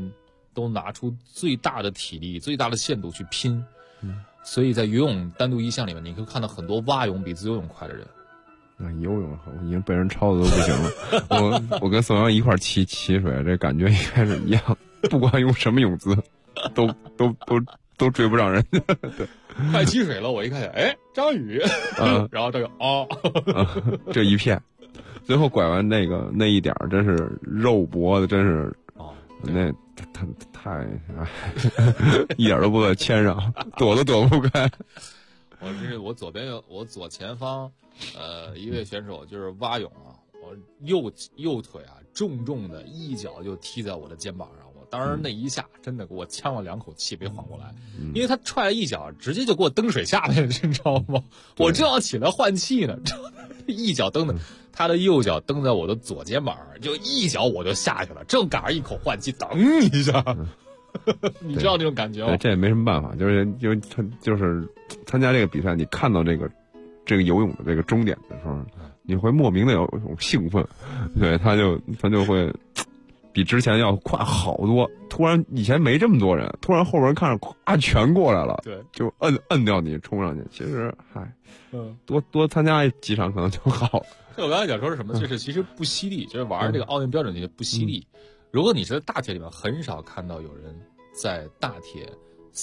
都拿出最大的体力、最大的限度去拼。所以在游泳单独一项里面，你可以看到很多蛙泳比自由泳快的人。 游泳我已经被人超的都不行了。我跟宋阳一块骑水，这感觉应该是一样，不管用什么泳姿，都追不上人家。对， 快起水了，我一看，哎，张宇，然后这个这一片，最后拐弯那一点真是肉搏的，真是那太一点都不在牵上，躲都躲不开。 我左前方，一位选手就是蛙泳啊，我右腿啊重重的一脚就踢在我的肩膀上，我当时那一下真的给我呛了2口气，没缓过来，因为他踹了一脚，直接就给我蹬水下来了，你知道吗？我正要起来换气呢，一脚蹬的，他的右脚蹬在我的左肩膀上，就一脚我就下去了，正赶上一口换气，噔一下。你知道那种感觉吗？ 这也没什么办法，就是参加这个比赛，你看到这个游泳的这个终点的时候，你会莫名的有一种兴奋，对，他就会比之前要快好多。突然以前没这么多人，突然后边看着咵全过来了， 对， 就摁掉你冲上去。其实多参加几场可能就好了。 我刚才讲说是什么？就是其实不犀利，就是玩这个奥运标准级不犀利。如果你是在大铁里面，很少看到有人在大铁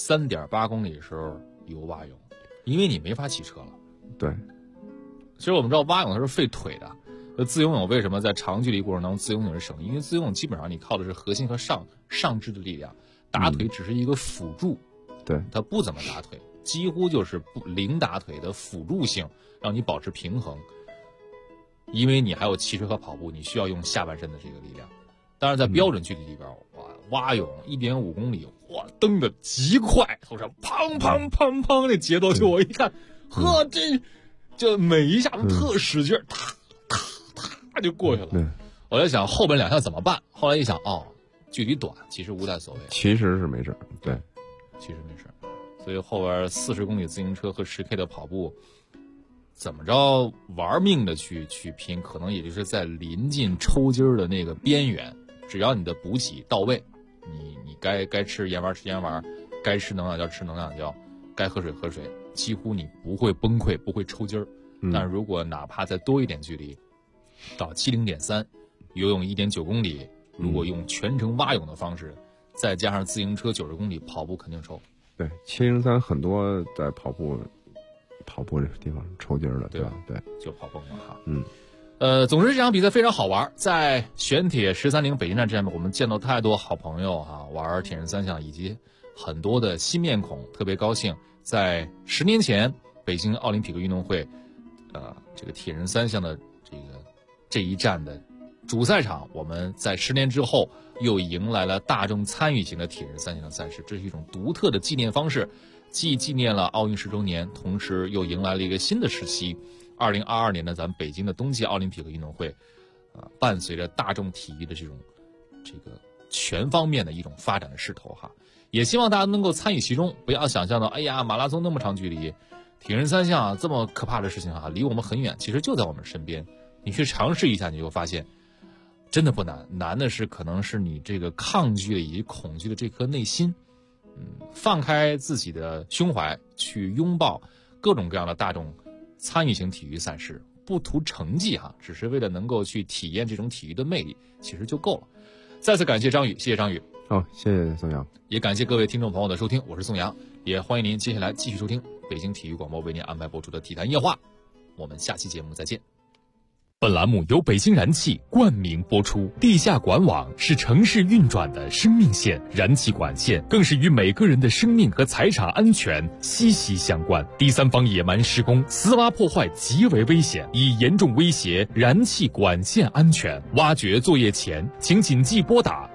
3.8公里的时候游蛙泳，因为你没法骑车了。 对， 其实我们知道蛙泳它是费腿的，自由泳为什么在长距离过程当中自由泳是省力？因为自由泳基本上你靠的是核心和上肢的力量，打腿只是一个辅助， 对， 它不怎么打腿，几乎就是零打腿的辅助性，让你保持平衡。因为你还有骑车和跑步，你需要用下半身的这个力量。当然，在标准距离里边，蛙泳1.5公里，哇，蹬的极快，头上砰砰砰砰，那节奏就我一看，呵，这就每一下都特使劲，啪就过去了。我在想后边2项怎么办？后来一想，距离短，其实无太所谓， 其实是没事，对， 其实没事。所以后边40公里自行车和10K 的跑步，怎么着玩命的去拼，可能也就是在临近抽筋的那个边缘。只要你的补给到位，你该吃盐丸吃盐丸，该吃能量胶吃能量胶，该喝水喝水，几乎你不会崩溃，不会抽筋儿。但如果哪怕再多一点距离，到70.3，游泳1.9公里，如果用全程蛙泳的方式，再加上自行车90公里，跑步肯定抽。 对，703很多在跑步这个地方抽筋儿的，对吧？对， 就跑崩了哈。总之这场比赛非常好玩，在选铁13.0北京站这上面，我们见到太多好朋友玩铁人3项，以及很多的新面孔，特别高兴。在10年前北京奥林匹克运动会，这个铁人3项的这一站的主赛场，我们在10年之后又迎来了大众参与型的铁人3项的赛事，这是一种独特的纪念方式，既纪念了奥运10周年，同时又迎来了一个新的时期。2022年的咱们北京的冬季奥林匹克运动会，伴随着大众体育的这个全方面的一种发展的势头哈，也希望大家能够参与其中，不要想象到哎呀马拉松那么长距离，铁人3项这么可怕的事情离我们很远，其实就在我们身边，你去尝试一下，你就发现真的不难，难的是可能是你这个抗拒的以及恐惧的这颗内心，放开自己的胸怀，去拥抱各种各样的大众参与型体育赛事，不图成绩只是为了能够去体验这种体育的魅力，其实就够了。再次感谢张宇，谢谢张宇。 好，谢谢宋阳， 也感谢各位听众朋友的收听，我是宋阳，也欢迎您接下来继续收听北京体育广播为您安排播出的体坛夜话，我们下期节目再见。 本栏目由北京燃气冠名播出。地下管网是城市运转的生命线，燃气管线更是与每个人的生命和财产安全息息相关。第三方野蛮施工、私挖破坏极为危险，已严重威胁燃气管线安全。挖掘作业前，请谨记拨打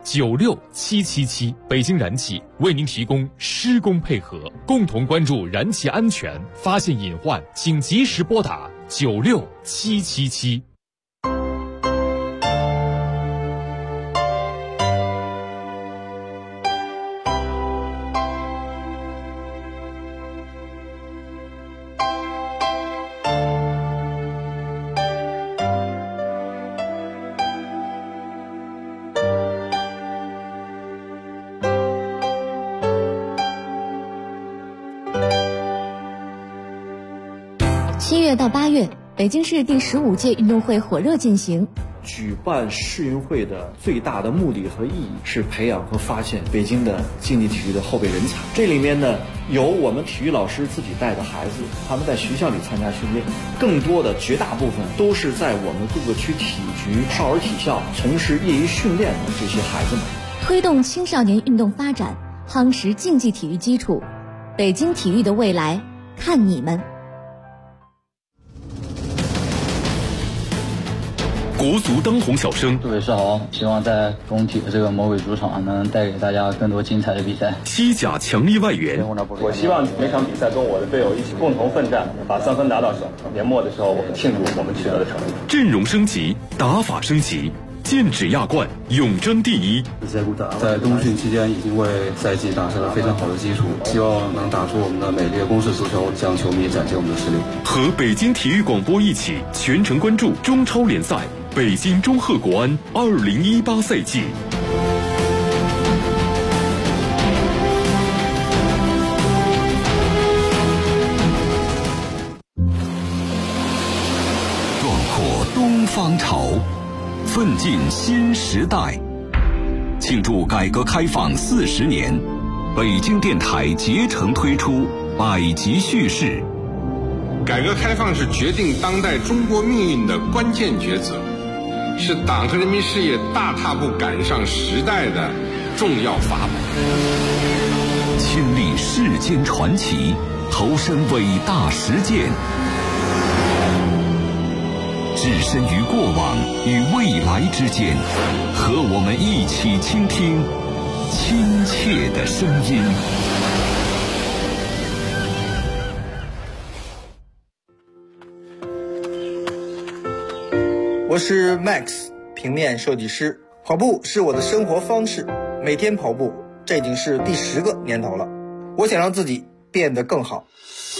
96777。北京燃气为您提供施工配合，共同关注燃气安全，发现隐患请及时拨打96777。 7月到8月，北京市第15届运动会火热进行。 举办世运会的最大的目的和意义是培养和发现北京的竞技体育的后备人才。这里面呢，有我们体育老师自己带的孩子，他们在学校里参加训练，更多的绝大部分都是在我们各个区体局、少儿体校从事业余训练的这些孩子们。 推动青少年运动发展，夯实竞技体育基础，北京体育的未来，看你们。 国足当红小生， 各位是好，希望在中体的这个魔鬼主场能带给大家更多精彩的比赛。 西甲强力外援， 我希望每场比赛跟我的队友一起共同奋战，把3分拿到手。年末的时候，我们庆祝我们取得的成绩。 阵容升级，打法升级，剑指亚冠，永争第一。 在冬训期间已经为赛季打下了非常好的基础，希望能打出我们的美丽的攻势足球，向球迷展现我们的实力。 和北京体育广播一起全程关注中超联赛。北京中赫国安2018赛季。 壮阔东方潮，奋进新时代。庆祝改革开放40年，北京电台竭诚推出百集叙事。 改革开放是决定当代中国命运的关键抉择，是党和人民事业大踏步赶上时代的重要法宝。 亲历世间传奇，投身伟大实践，置身于过往与未来之间，和我们一起倾听亲切的声音。 我是 Max， 平面设计师。跑步是我的生活方式，每天跑步，这已经是第10个年头了。我想让自己变得更好。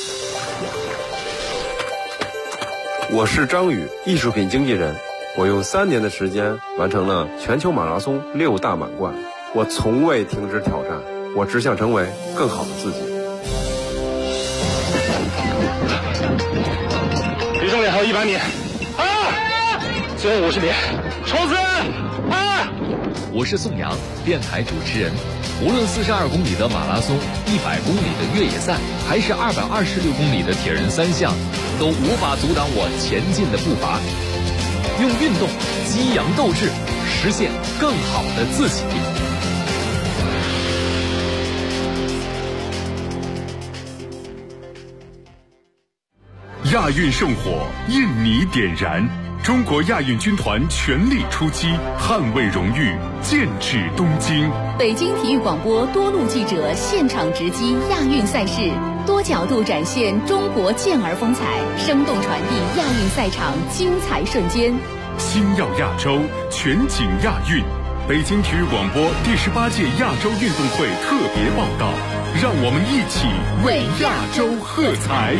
我是张宇，艺术品经纪人。我用3年的时间完成了全球马拉松6大满贯。我从未停止挑战，我只想成为更好的自己。 离终点还有100米。最后50米，冲刺！ 我是宋阳，电台主持人。无论42公里的马拉松、100公里的越野赛，还是226公里的铁人3项，都无法阻挡我前进的步伐。用运动激扬斗志，实现更好的自己。 亚运圣火，印尼点燃。中国亚运军团全力出击，捍卫荣誉，剑指东京。 北京体育广播多路记者现场直击亚运赛事，多角度展现中国健儿风采，生动传递亚运赛场精彩瞬间。 星耀亚洲，全景亚运。北京体育广播第18届亚洲运动会特别报道，让我们一起为亚洲喝彩。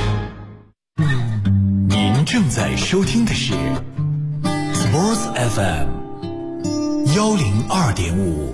您正在收听的是 Sports FM 102.5。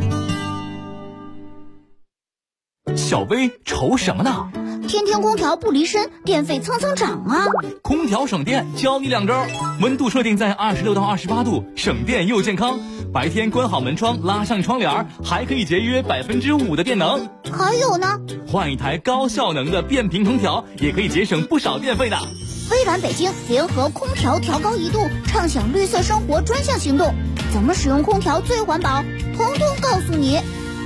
小薇愁什么呢？ 天天空调不离身，电费蹭蹭涨啊！ 空调省电，教你2招：温度设定在26到28度，省电又健康。白天关好门窗，拉上窗帘，还可以节约5%的电能。 还有呢？ 换一台高效能的变频空调，也可以节省不少电费的。 微软北京联合空调调高1度，畅享绿色生活专项行动，怎么使用空调最环保，统统告诉你。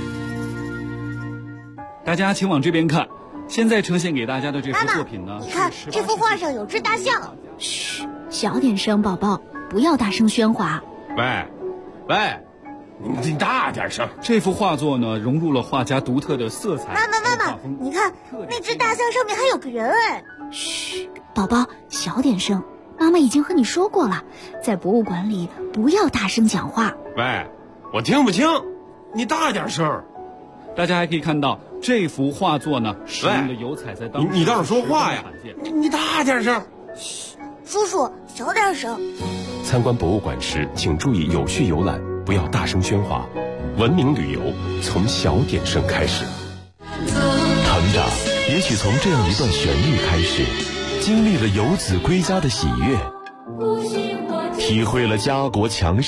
大家请往这边看，现在呈现给大家的这幅作品呢， 你看这幅画上有只大象。嘘，小点声，宝宝，不要大声喧哗。 喂，你大点声。这幅画作呢，融入了画家独特的色彩。 妈妈，你看那只大象上面还有个人哎。嘘，宝宝，小点声。妈妈已经和你说过了，在博物馆里不要大声讲话。 喂，我听不清，你大点声。大家还可以看到这幅画作呢，使用的油彩在当时你倒是说话呀！你大点声。 嘘，叔叔，小点声。 参观博物馆时，请注意有序游览，不要大声喧哗。文明旅游从小点声开始。成长也许从这样一段旋律开始， 经历了游子归家的喜悦，体会了家国强盛